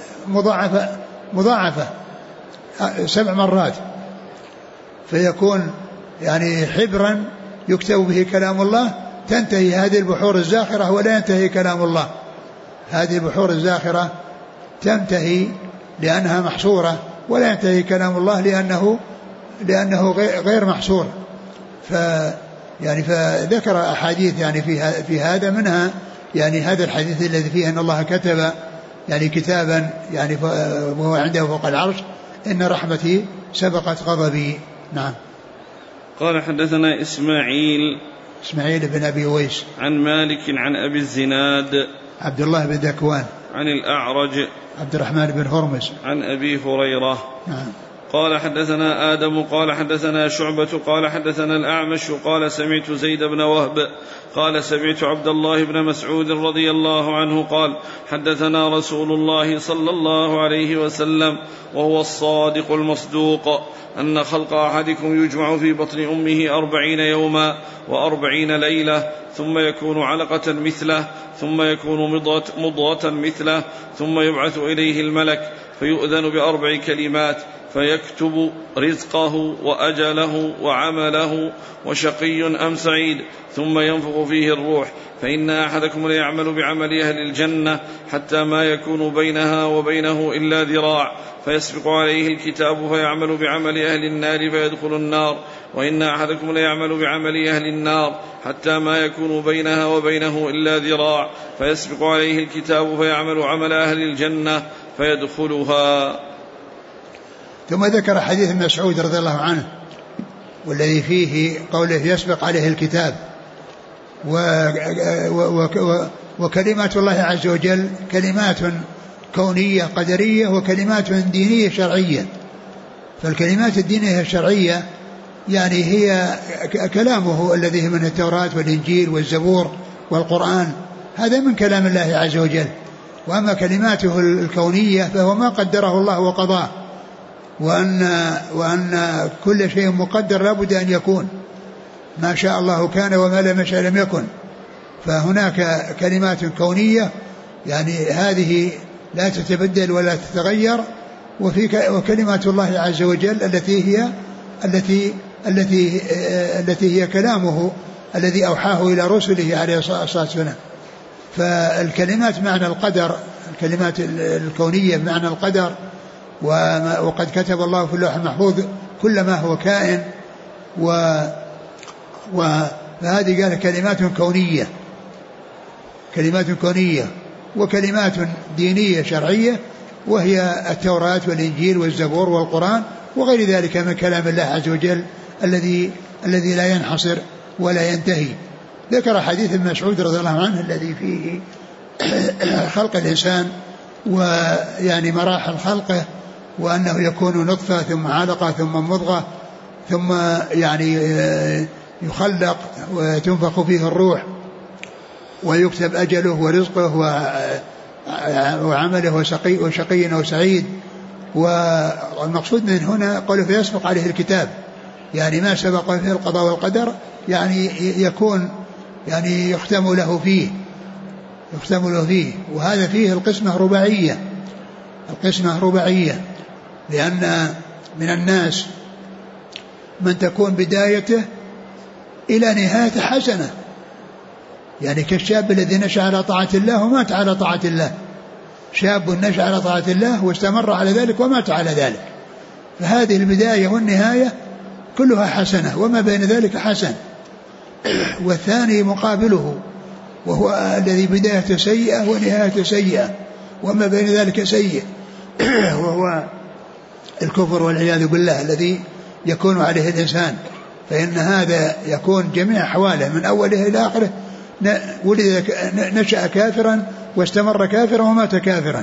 مضاعفة 7 مرات، فيكون يعني حبرا يكتب به كلام الله. تنتهي هذه البحور الزاخرة ولا ينتهي كلام الله. هذه البحور الزاخرة تنتهي لأنها محصورة، ولا ينتهي كلام الله لأنه غير محصور. يعني فذكر أحاديث يعني في هذا، منها يعني هذا الحديث الذي فيه أن الله كتب يعني كتابا يعني وهو عنده فوق العرش: إن رحمتي سبقت غضبي. نعم. قال حدثنا إسماعيل بن أبي ويس عن مالك عن أبي الزناد عبد الله بن ذكوان عن الأعرج عبد الرحمن بن هرمز عن أبي هريرة. نعم. قال حدثنا آدم قال حدثنا شعبة قال حدثنا الأعمش قال سمعت زيد بن وهب قال سمعت عبد الله بن مسعود رضي الله عنه قال حدثنا رسول الله صلى الله عليه وسلم وهو الصادق المصدوق أن خلق أحدكم يجمع في بطن أمه 40 يوما و40 ليلة ثم يكون علقة مثله ثم يكون مضغة مثله ثم يبعث إليه الملك فيؤذن ب4 كلمات فيكتب رزقه وأجله وعمله وشقي أم سعيد ثم ينفخ فيه الروح فإن أحدكم ليعمل بعمل أهل الجنة حتى ما يكون بينها وبينه إلا ذراع فيسبق عليه الكتاب فيعمل بعمل أهل النار فيدخل النار وإن أحدكم ليعمل بعمل أهل النار حتى ما يكون بينها وبينه إلا ذراع فيسبق عليه الكتاب فيعمل عمل أهل الجنة فيدخلها. ثم ذكر حديث مسعود رضي الله عنه والذي فيه قوله يسبق عليه الكتاب وكلمات الله عز وجل كلمات كونية قدرية وكلمات دينية شرعية. فالكلمات الدينية الشرعية يعني هي كلامه الذي من التوراة والإنجيل والزبور والقرآن، هذا من كلام الله عز وجل. وأما كلماته الكونية فهو ما قدره الله وقضاه، وأن كل شيء مقدر لابد أن يكون، ما شاء الله كان وما لم يشاء لم يكن. فهناك كلمات كونية يعني هذه لا تتبدل ولا تتغير، وكلمات الله عز وجل التي هي كلامه الذي أوحاه إلى رسله عليه الصلاة والسلام. فالكلمات معنى القدر، الكلمات الكونية بمعنى القدر، وقد كتب الله في اللوح المحفوظ كل ما هو كائن، فهذه قال كلمات كونية، كلمات كونية وكلمات دينية شرعية، وهي التوراة والإنجيل والزبور والقرآن وغير ذلك من كلام الله عز وجل الذي لا ينحصر ولا ينتهي. ذكر حديث ابن مسعود رضي الله عنه الذي فيه خلق الإنسان ويعني مراحل خلقه، وأنه يكون نطفة ثم علقة ثم مضغة ثم يعني يخلق وتنفخ فيه الروح ويكتب أجله ورزقه وعمله وشقي أو سعيد. والمقصود من هنا قوله فيسبق عليه الكتاب، يعني ما سبق فيه القضاء والقدر يعني يكون يعني يختم له فيه. وهذا فيه القسمة رباعية، لأن من الناس من تكون بدايته إلى نهاية حسنة، يعني كالشاب الذي نشأ على طاعة الله ومات على طاعة الله، شاب نشأ على طاعة الله واستمر على ذلك ومات على ذلك، فهذه البداية والنهاية كلها حسنة وما بين ذلك حسن. والثاني مقابله وهو الذي بداية سيئة ونهاية سيئة وما بين ذلك سيء، وهو الكفر والعياذ بالله الذي يكون عليه الإنسان. فإن هذا يكون جميع أحواله من أوله إلى آخره ولد نشأ كافرا واستمر كافرا ومات كافرا.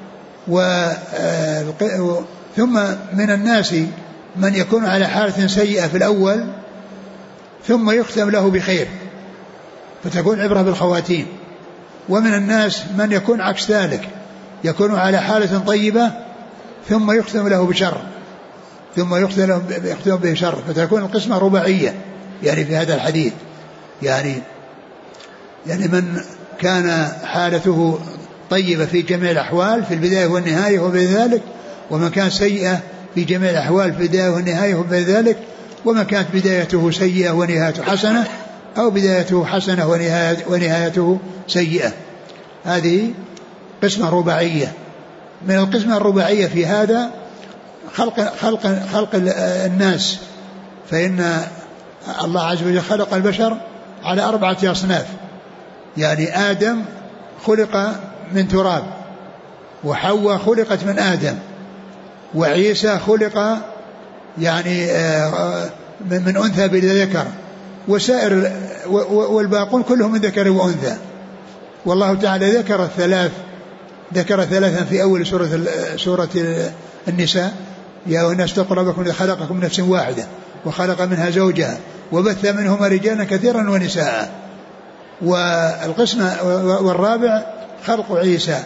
ثم من الناس من يكون على حالة سيئة في الأول ثم يختم له بخير فتكون عبرة بالخواتيم. ومن الناس من يكون عكس ذلك، يكون على حالة طيبة ثم يختم له بشر، ثم يختم به شر، فتكون القسمة رباعية يعني في هذا الحديث. يعني من كان حالته طيبة في جميع الأحوال في البداية والنهاية وبين ذلك، ومن كان سيئة في جميع الأحوال في البداية والنهاية وبين ذلك، ومن كانت بدايته سيئة ونهايته حسنة، أو بدايته حسنة ونهايته سيئة. هذه قسمة رباعية. من القسمة الرباعية في هذا خلق الناس، فإن الله عز وجل خلق البشر على 4 أصناف. يعني آدم خلق من تراب، وحواء خلقت من آدم، وعيسى خلق يعني من أنثى بلا ذكر، وسائر والباقون كلهم من ذكر وأنثى. والله تعالى ذكر ثلاثا في أول سورة النساء: يا أيها الناس اتقوا ربكم الذي خلقكم من نفس واحدة وخلق منها زوجها وبث منهما رجالا كثيرا ونساء. والقسم والرابع خلق عيسى،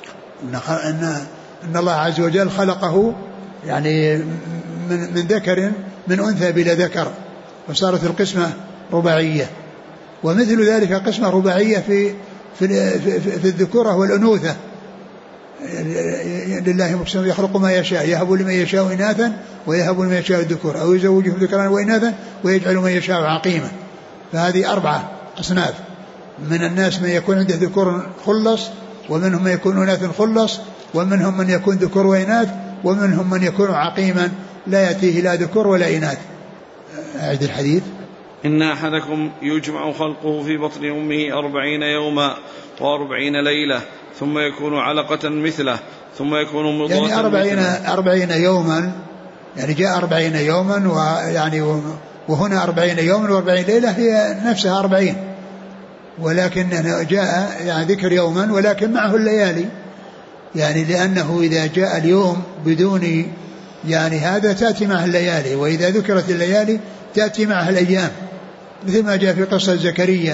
إن الله عز وجل خلقه يعني من ذكر من أنثى بلا ذكر، وصارت القسمة رباعية. ومثل ذلك قسمة رباعية في الذكورة والأنوثة: لله مقسم يخلق ما يشاء يهب لمن يشاء إناثا ويهب لمن يشاء الذكور أو يزوجهم ذكرانا وإناثا ويجعل من يشاء عقيما. فهذه 4 أصناف: من الناس من يكون عنده ذكور خلص، ومنهم من يكون إناث خلص، ومنهم من يكون ذكور وإناث، ومنهم من يكون عقيما لا يأتيه لا ذكور ولا إناث. أعد الحديث: إن أحدكم يجمع خلقه في بطن أمه 40 يوما و40 ليلة ثم يكون علقة مثله ثم يكون مضغة يعني 40 يوما، يعني جاء 40 يوما ويعني وهنا 40 يوما و40 ليلة هي نفسها 40، ولكن جاء يعني ذكر يوما ولكن معه الليالي، يعني لأنه إذا جاء اليوم بدون يعني هذا تأتي معه الليالي، وإذا ذكرت الليالي تأتي معه الأيام، مثل ما جاء في قصة زكريا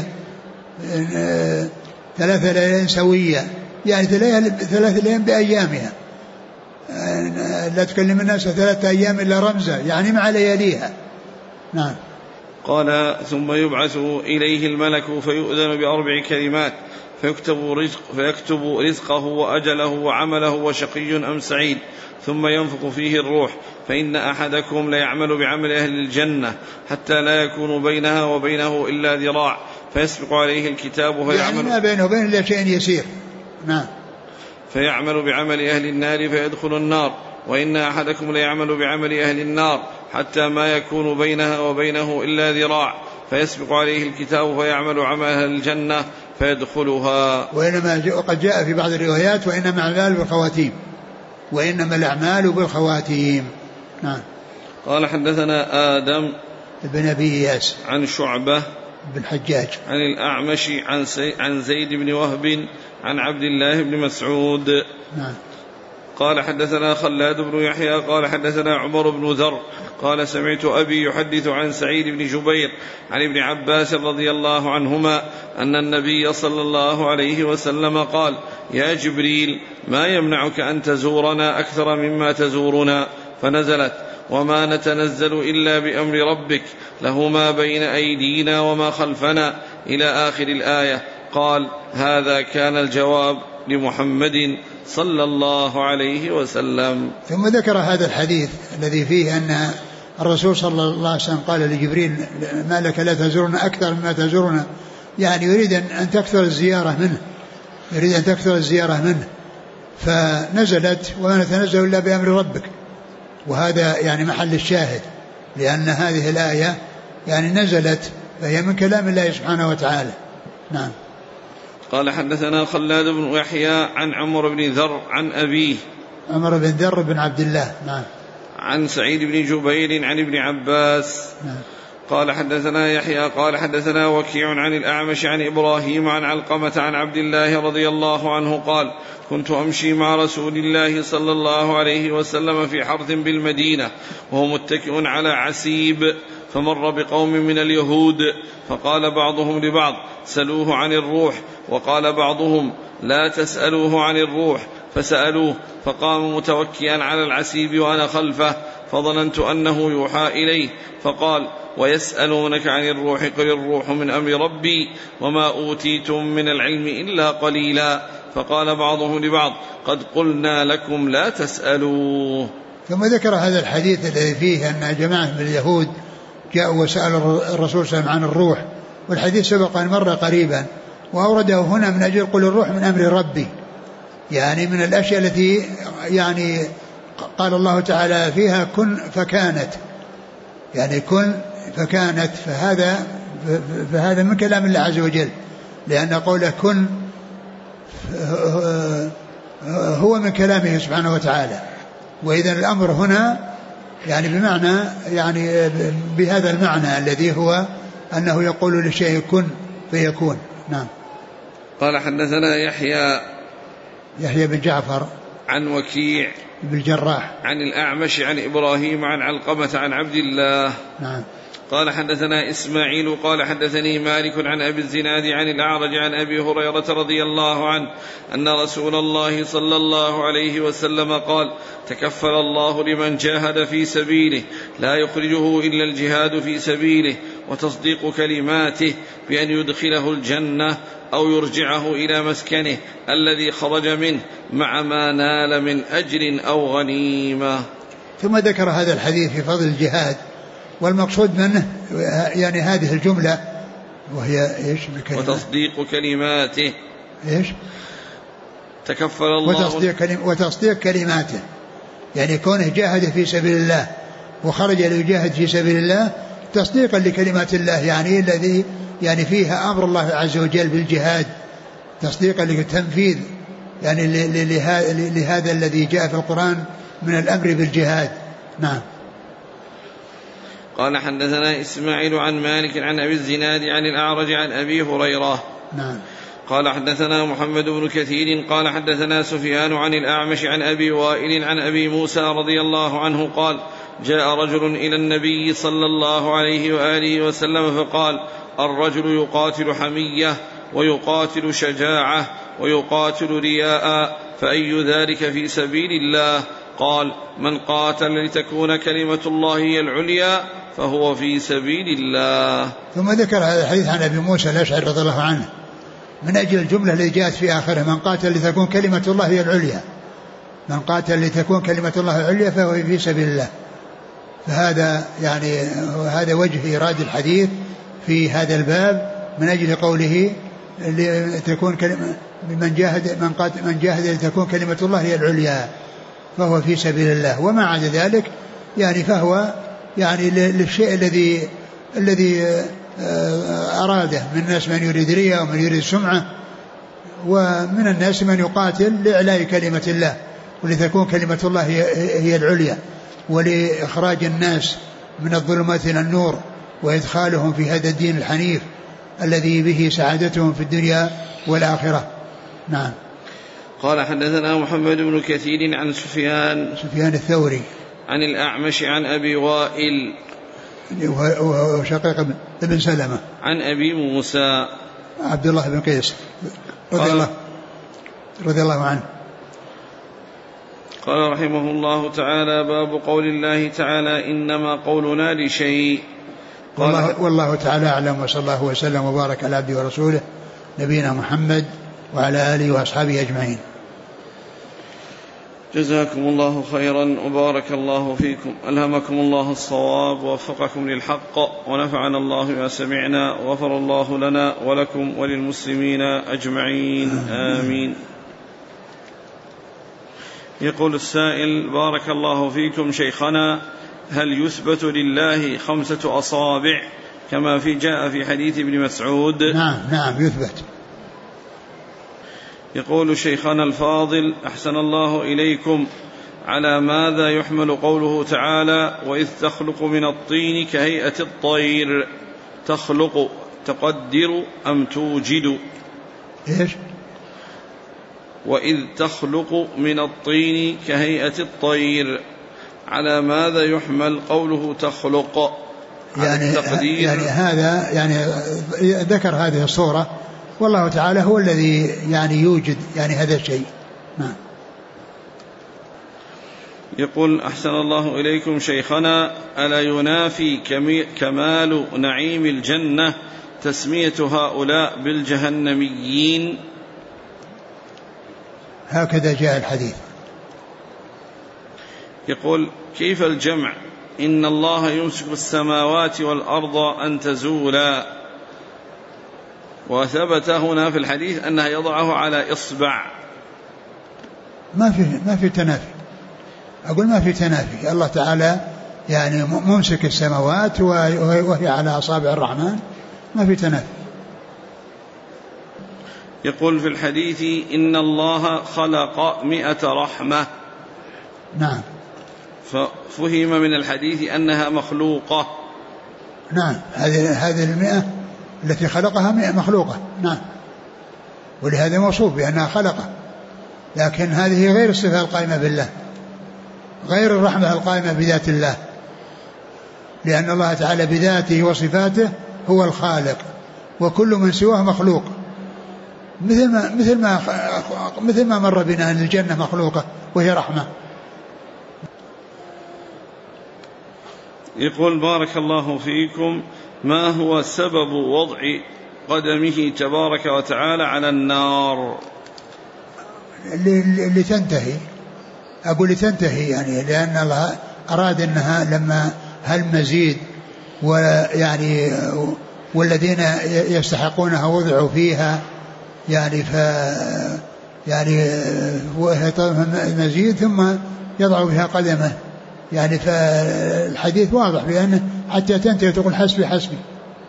3 ليالي سوية، يعني 3 ليالي بأيامها، لا تكلم الناس 3 أيام إلا رمزا، يعني مع لياليها. نعم. قال: ثم يبعث إليه الملك فيؤذن ب4 كلمات فيكتب رزقه وأجله وعمله وشقي أم سعيد، ثم ينفخ فيه الروح، فإن أحدكم ليعمل بعمل أهل الجنة حتى لا يكون بينها وبينه إلا ذراع فيسبق عليه الكتاب يعني ما بينه وبين إلا شيء يسير. نعم. فيعمل بعمل أهل النار فيدخل النار، وإن أحدكم ليعمل بعمل أهل النار حتى ما يكون بينها وبينه إلا ذراع فيسبق عليه الكتاب فيعمل عمل أهل الجنة فيدخلها. وإنما قد جاء في بعض الروايات: وإنما الأعمال بالخواتيم، وإنما الأعمال بالخواتيم. نعم. قال: حدثنا آدم بن أبي إياس عن شعبة بن حجاج عن الأعمش عن زيد بن وهب عن عبد الله بن مسعود. نعم. قال: حدثنا خلاد بن يحيى قال: حدثنا عمر بن ذر قال: سمعت أبي يحدث عن سعيد بن جبير عن ابن عباس رضي الله عنهما أن النبي صلى الله عليه وسلم قال: يا جبريل، ما يمنعك أن تزورنا أكثر مما تزورنا؟ فنزلت: وما نتنزل إلا بأمر ربك له ما بين أيدينا وما خلفنا إلى آخر الآية. قال: هذا كان الجواب لمحمد صلى الله عليه وسلم. ثم ذكر هذا الحديث الذي فيه أن الرسول صلى الله عليه وسلم قال لجبريل: ما لك لا تزورنا أكثر مما تزورنا، يعني يريد أن تكثر الزيارة منه، فنزلت: وما نتنزل إلا بأمر ربك. وهذا يعني محل الشاهد، لأن هذه الآية يعني نزلت فهي من كلام الله سبحانه وتعالى. نعم. قال: حدثنا خلاد بن يحيى عن عمر بن ذر عن أبيه عمر بن ذر بن عبد الله. نعم. عن سعيد بن جبير عن ابن عباس. نعم. قال: حدثنا يحيى قال: حدثنا وكيع عن الأعمش عن إبراهيم عن علقمة عن عبد الله رضي الله عنه قال: كنت أمشي مع رسول الله صلى الله عليه وسلم في حرث بالمدينة وهو متكئ على عسيب، فمر بقوم من اليهود، فقال بعضهم لبعض: سلوه عن الروح، وقال بعضهم: لا تسألوه عن الروح، فسألوه، فقام متوكئا على العسيب وأنا خلفه، فظننت أنه يوحى إليه، فقال: ويسألونك عن الروح قل الروح من أمر ربي وما أوتيتم من العلم إلا قليلا. فقال بعضهم لبعض: قد قلنا لكم لا تسألوه. ثم ذكر هذا الحديث الذي فيه أن جماعة من اليهود جاءوا وسألوا الرسول صلى الله عليه وسلم عن الروح، والحديث سبق أن مر قريبا، وأورده هنا من أجل قل الروح من أمر ربي، يعني من الأشياء التي يعني قال الله تعالى فيها كن فكانت، يعني كن فكانت، فهذا من كلام الله عز وجل، لأن قوله كن هو من كلامه سبحانه وتعالى، وإذن الأمر هنا يعني بمعنى يعني بهذا المعنى الذي هو أنه يقول للشيء كن فيكون. نعم. قال حدثنا يحيى بن جعفر عن وكيع بن الجراح عن الأعمش عن إبراهيم عن علقمة عن عبد الله. نعم. قال حدثنا إسماعيل قال حدثني مالك عن أبي الزناد عن الأعرج عن أبي هريرة رضي الله عنه أن رسول الله صلى الله عليه وسلم قال: تكفل الله لمن جاهد في سبيله لا يخرجه إلا الجهاد في سبيله وتصديق كلماته بأن يدخله الجنة أو يرجعه إلى مسكنه الذي خرج منه مع ما نال من أجر أو غنيمة. ثم ذكر هذا الحديث في فضل الجهاد، والمقصود منه يعني هذه الجملة وهي إيش؟ وتصديق كلماته. إيش؟ تكفل الله وتصديق كلماته، يعني كونه جاهد في سبيل الله وخرج ليجاهد في سبيل الله تصديقا لكلمات الله، يعني الذي يعني فيها أمر الله عز وجل بالجهاد، تصديقا للتنفيذ يعني لهذا الذي جاء في القرآن من الأمر بالجهاد. نعم. قال حدثنا إسماعيل عن مالك عن أبي الزناد عن الأعرج عن أبي هريرة. نعم. قال حدثنا محمد بن كثير قال حدثنا سفيان عن الأعمش عن أبي وائل عن أبي موسى رضي الله عنه قال: جاء رجل إلى النبي صلى الله عليه وآله وسلم فقال: الرجل يقاتل حمية ويقاتل شجاعة ويقاتل رياء، فأي ذلك في سبيل الله؟ قال: من قاتل لتكون كلمة الله هي العليا فهو في سبيل الله. ثم ذكر هذا الحديث عن أبي موسى الأشعري رضي الله عنه من أجل الجملة التي جاءت في آخره: من قاتل لتكون كلمة الله هي العليا، من قاتل لتكون كلمة الله العليا فهو في سبيل الله. فهذا يعني هذا وجه إيراد الحديث في هذا الباب من أجل قوله لتكون من جاهد لتكون كلمة الله هي العليا فهو في سبيل الله. وما عدا ذلك يعني فهو يعني للشيء الذي أراده، من الناس من يريد رياء ومن يريد سمعة، ومن الناس من يقاتل لإعلاء كلمة الله ولتكون كلمة الله هي العليا، ولإخراج الناس من الظلمات إلى النور وإدخالهم في هذا الدين الحنيف الذي به سعادتهم في الدنيا والآخرة. نعم. قال حدثنا محمد بن كثير عن سفيان الثوري عن الأعمش عن أبي وائل وشقيق بن سلمة عن أبي موسى عبد الله بن قيس رضي الله عنه. قال رحمه الله تعالى: باب قول الله تعالى: إنما قولنا لشيء. والله تعالى أعلم، وصلى الله وسلم وبارك على عبده ورسوله نبينا محمد وعلى آله وأصحابه أجمعين. جزاكم الله خيرا وبارك الله فيكم، ألهمكم الله الصواب ووفقكم للحق، ونفعنا الله بما سمعنا، وغفر الله لنا ولكم وللمسلمين أجمعين، آمين. يقول السائل: بارك الله فيكم شيخنا، هل يثبت لله 5 أصابع كما جاء في حديث ابن مسعود؟ نعم يثبت. يقول شيخنا الفاضل أحسن الله إليكم، على ماذا يحمل قوله تعالى: وإذ تخلق من الطين كهيئة الطير؟ تخلق تقدر أم توجد؟ إيش؟ وإذ تخلق من الطين كهيئة الطير، على ماذا يحمل قوله تخلق؟ يعني هذا يعني ذكر هذه الصورة، والله تعالى هو الذي يعني يوجد يعني هذا الشيء. نعم. يقول أحسن الله إليكم شيخنا، ألا ينافي كمال نعيم الجنة تسمية هؤلاء بالجهنميين؟ هكذا جاء الحديث. يقول: كيف الجمع؟ إن الله يمسك السماوات والأرض أن تزولا، وثبت هنا في الحديث أنها يضعه على إصبع. ما في تنافي، أقول ما في تنافي. الله تعالى يعني ممسك السماوات وهي على أصابع الرحمن، ما في تنافي. يقول في الحديث: إن الله خلق 100 رحمة. نعم. ففهم من الحديث أنها مخلوقة. نعم، هذه 100 التي خلقها 100 مخلوقة. نعم، ولهذا موصوف بأنها خلقة، لكن هذه غير الصفة القائمة بالله، غير الرحمة القائمة بذات الله، لأن الله تعالى بذاته وصفاته هو الخالق، وكل من سواه مخلوق، مثل ما مر بنا أن الجنة مخلوقة وهي رحمة. يقول بارك الله فيكم: ما هو سبب وضع قدمه تبارك وتعالى على النار؟ لتنتهي، أقول لتنتهي، يعني لأن الله أراد أنها لما هل مزيد، ويعني والذين يستحقونها وضعوا فيها، يعني وهي مزيد ثم يضع بها قدمه، يعني فالحديث واضح بأنه حتى تنتهي تقول حسبي حسبي.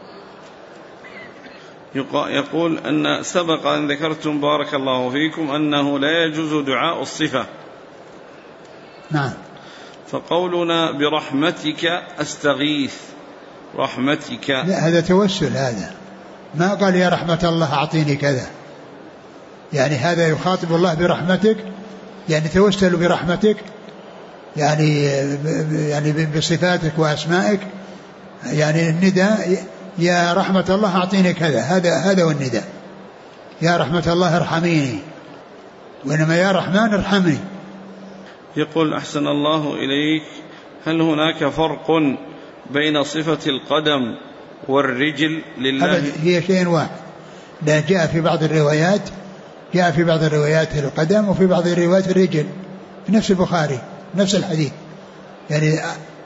يقول أن سبق أن ذكرتم بارك الله فيكم أنه لا يجوز دعاء الصفة. نعم. فقولنا برحمتك أستغيث، رحمتك، لا، هذا توسل، هذا ما قال يا رحمة الله أعطيني كذا، يعني هذا يخاطب الله برحمتك، يعني توسل برحمتك، يعني بصفاتك وأسمائك، يعني النداء يا رحمة الله أعطيني كذا، هذا هو النداء، يا رحمة الله ارحميني، وإنما يا رحمن ارحمني. يقول أحسن الله إليك: هل هناك فرق بين صفة القدم والرجل لله؟ هي شيء واحد، لا، جاء في بعض الروايات القدم، وفي بعض الروايات الرجل، في نفس البخاري نفس الحديث، يعني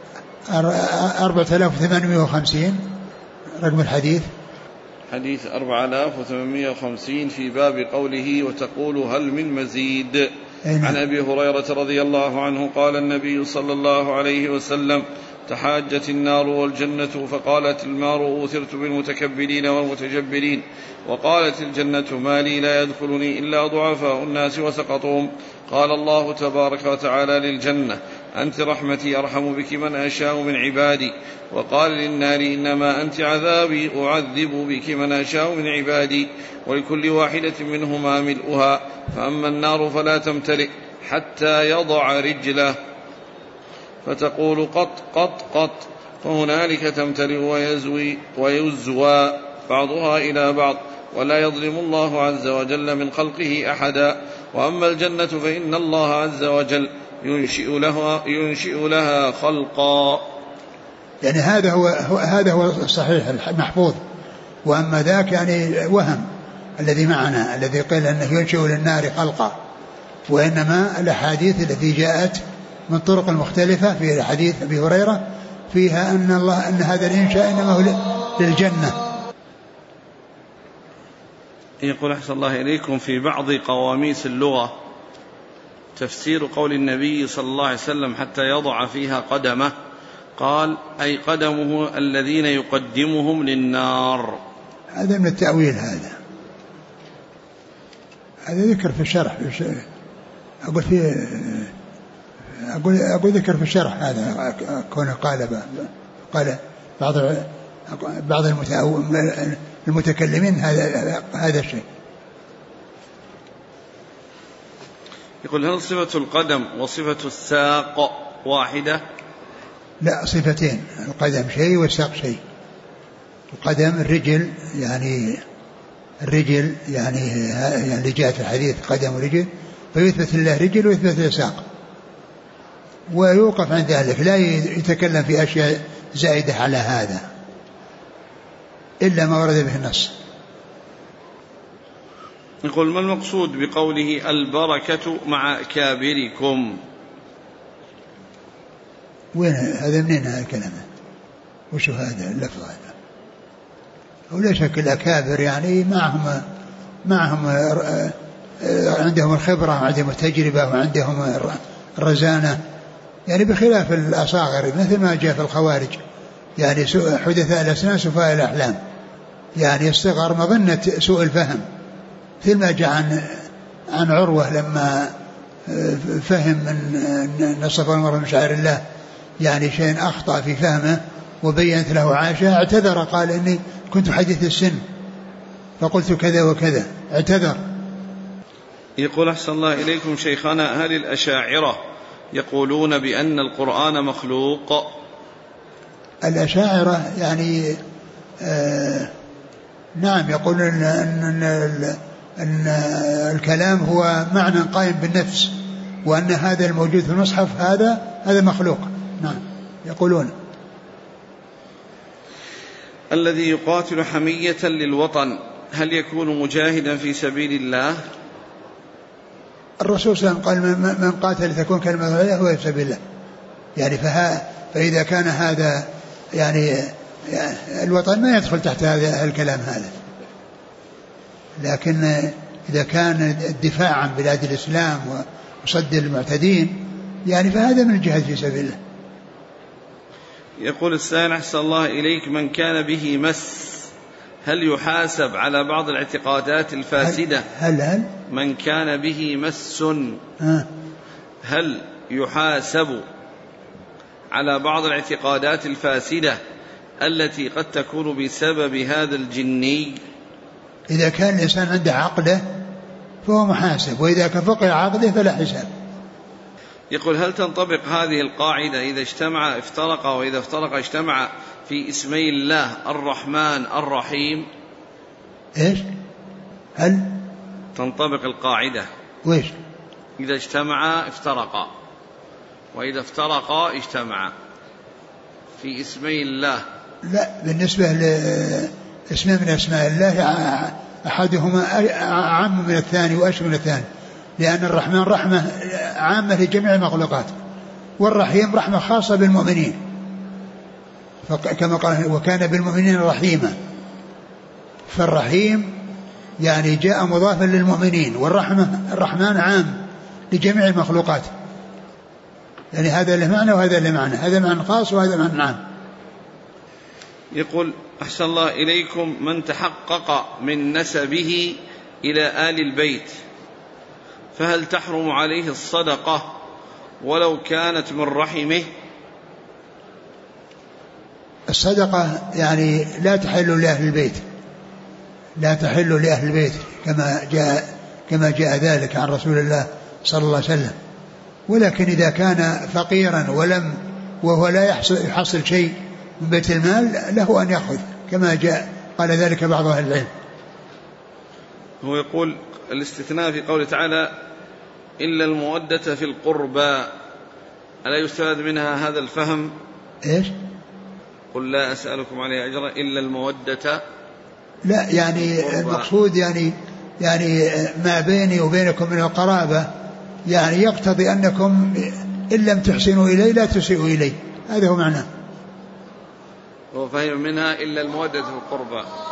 4850 رقم الحديث، حديث 4850 في باب قوله وتقول هل من مزيد. عن أبي هريرة رضي الله عنه قال النبي صلى الله عليه وسلم: تحاجت النار والجنة، فقالت النار: أوثرت بالمتكبرين والمتجبرين، وقالت الجنة: ما لي لا يدخلني إلا ضعفاء الناس وسقطهم. قال الله تبارك وتعالى للجنة: أنت رحمتي أرحم بك من أشاء من عبادي. وقال للنار: إنما أنت عذابي أعذب بك من أشاء من عبادي. ولكل واحدة منهما ملؤها، فأما النار فلا تمتلئ حتى يضع رجله فتقول قط قط قط، فهنالك تمتلئ ويزوى بعضها إلى بعض، ولا يظلم الله عز وجل من خلقه أحدا. وأما الجنة فإن الله عز وجل ينشئ لها خلقا. يعني هذا هو الصحيح المحفوظ، وأما ذاك يعني وهم الذي معنا، الذي قيل أنه ينشئ للنار خلقا، وإنما الأحاديث التي جاءت من طرق مختلفة في حديث أبي هريرة فيها أن هذا الإنشاء إنما هو للجنة. يقول أحسن الله إليكم: في بعض قواميس اللغة تفسير قول النبي صلى الله عليه وسلم حتى يضع فيها قدمه، قال: أي قدمه الذين يقدمهم للنار. هذا من التأويل، هذا ذكر في الشرح، أقول ذكر في الشرح، هذا كونه قال بعض المتكلمين هذا الشيء. يقول: هل صفة القدم وصفة الساق واحدة؟ لا، صفتين، القدم شيء والساق شيء. القدم الرجل، يعني الرجل يعني جاءت في الحديث قدم ورجل، فيثبت لله رجل ويثبت له ساق، ويوقف عند ذلك، لا يتكلم في أشياء زائدة على هذا إلا ما ورد به النص. يقول: ما المقصود بقوله البركة مع كابركم؟ وين هذا، منين هذا الكلام؟ وشو هذا اللفظ هذا؟ ولا شك الأكابر يعني معهم عندهم الخبرة وعندهم التجربة وعندهم الرزانة، يعني بخلاف الأصاغر مثل ما جاء في الخوارج، يعني حدثاء الأسنان سفهاء الأحلام، يعني الصغر مظنة سوء الفهم، مثل ما جاء عن عروة لما فهم أن الصفا والمروة من شعائر الله يعني شيء أخطأ في فهمه وبينت له عائشة، اعتذر قال إني كنت حديث السن فقلت كذا وكذا، اعتذر. يقول أحسن الله إليكم شيخنا، هل الأشاعرة يقولون بأن القرآن مخلوق؟ الأشاعرة يعني نعم يقولون أن الكلام هو معنى قائم بالنفس، وأن هذا الموجود في المصحف هذا مخلوق. نعم يقولون. الذي يقاتل حمية للوطن هل يكون مجاهدا في سبيل الله؟ الرسول صلى الله عليه وسلم قال من قاتل تكون كلمة الله هو في سبيل الله، يعني فإذا كان هذا يعني الوطن ما يدخل تحت هذا الكلام هذا، لكن إذا كان الدفاع عن بلاد الإسلام وصد المعتدين يعني فهذا من الجهاد في سبيل الله. يقول السائل أحسن الله إليك، من كان به مس هل يحاسب على بعض الاعتقادات الفاسدة؟ هل من كان به مس هل يحاسب على بعض الاعتقادات الفاسدة التي قد تكون بسبب هذا الجني؟ إذا كان الإنسان عنده عقده فهو محاسب، وإذا كان فقد عقده فلا حساب. يقول هل تنطبق هذه القاعدة إذا اجتمع افترق وإذا افترق اجتمع في اسمي الله الرحمن الرحيم؟ إيش؟ هل تنطبق القاعدة وإيش؟ إذا اجتمع افترقا وإذا افترقا اجتمع في اسمي الله؟ لا، بالنسبة لاسم من أسماء الله أحدهما عام من الثاني وأشمل من الثاني، لأن الرحمن رحمة عامة لجميع المخلوقات، والرحيم رحمة خاصة بالمؤمنين، كما قال وكان بالمؤمنين رحيما، فالرحيم يعني جاء مضافا للمؤمنين، الرحمن عام لجميع المخلوقات، يعني هذا له معنى وهذا له معنى، هذا معنى خاص وهذا معنى عام. يقول أحسن الله إليكم، من تحقق من نسبه إلى آل البيت فهل تحرم عليه الصدقة ولو كانت من رحمه؟ الصدقة يعني لا تحل لأهل البيت، لا تحل لأهل البيت كما جاء ذلك عن رسول الله صلى الله عليه وسلم، ولكن إذا كان فقيرا وهو لا يحصل شيء من بيت المال له أن يأخذ كما جاء قال ذلك بعض أهل العلم. هو يقول الاستثناء في قوله تعالى إلا المودة في القربى، ألا يستفاد منها هذا الفهم؟ إيش؟ قل لا أسألكم عليه أجرا إلا المودة. لا، يعني المقصود يعني ما بيني وبينكم من القرابة، يعني يقتضي أنكم إن لم تحسنوا إلي لا تسيئوا إلي، هذا هو معناه. هو فهم منها إلا المودة في القربى.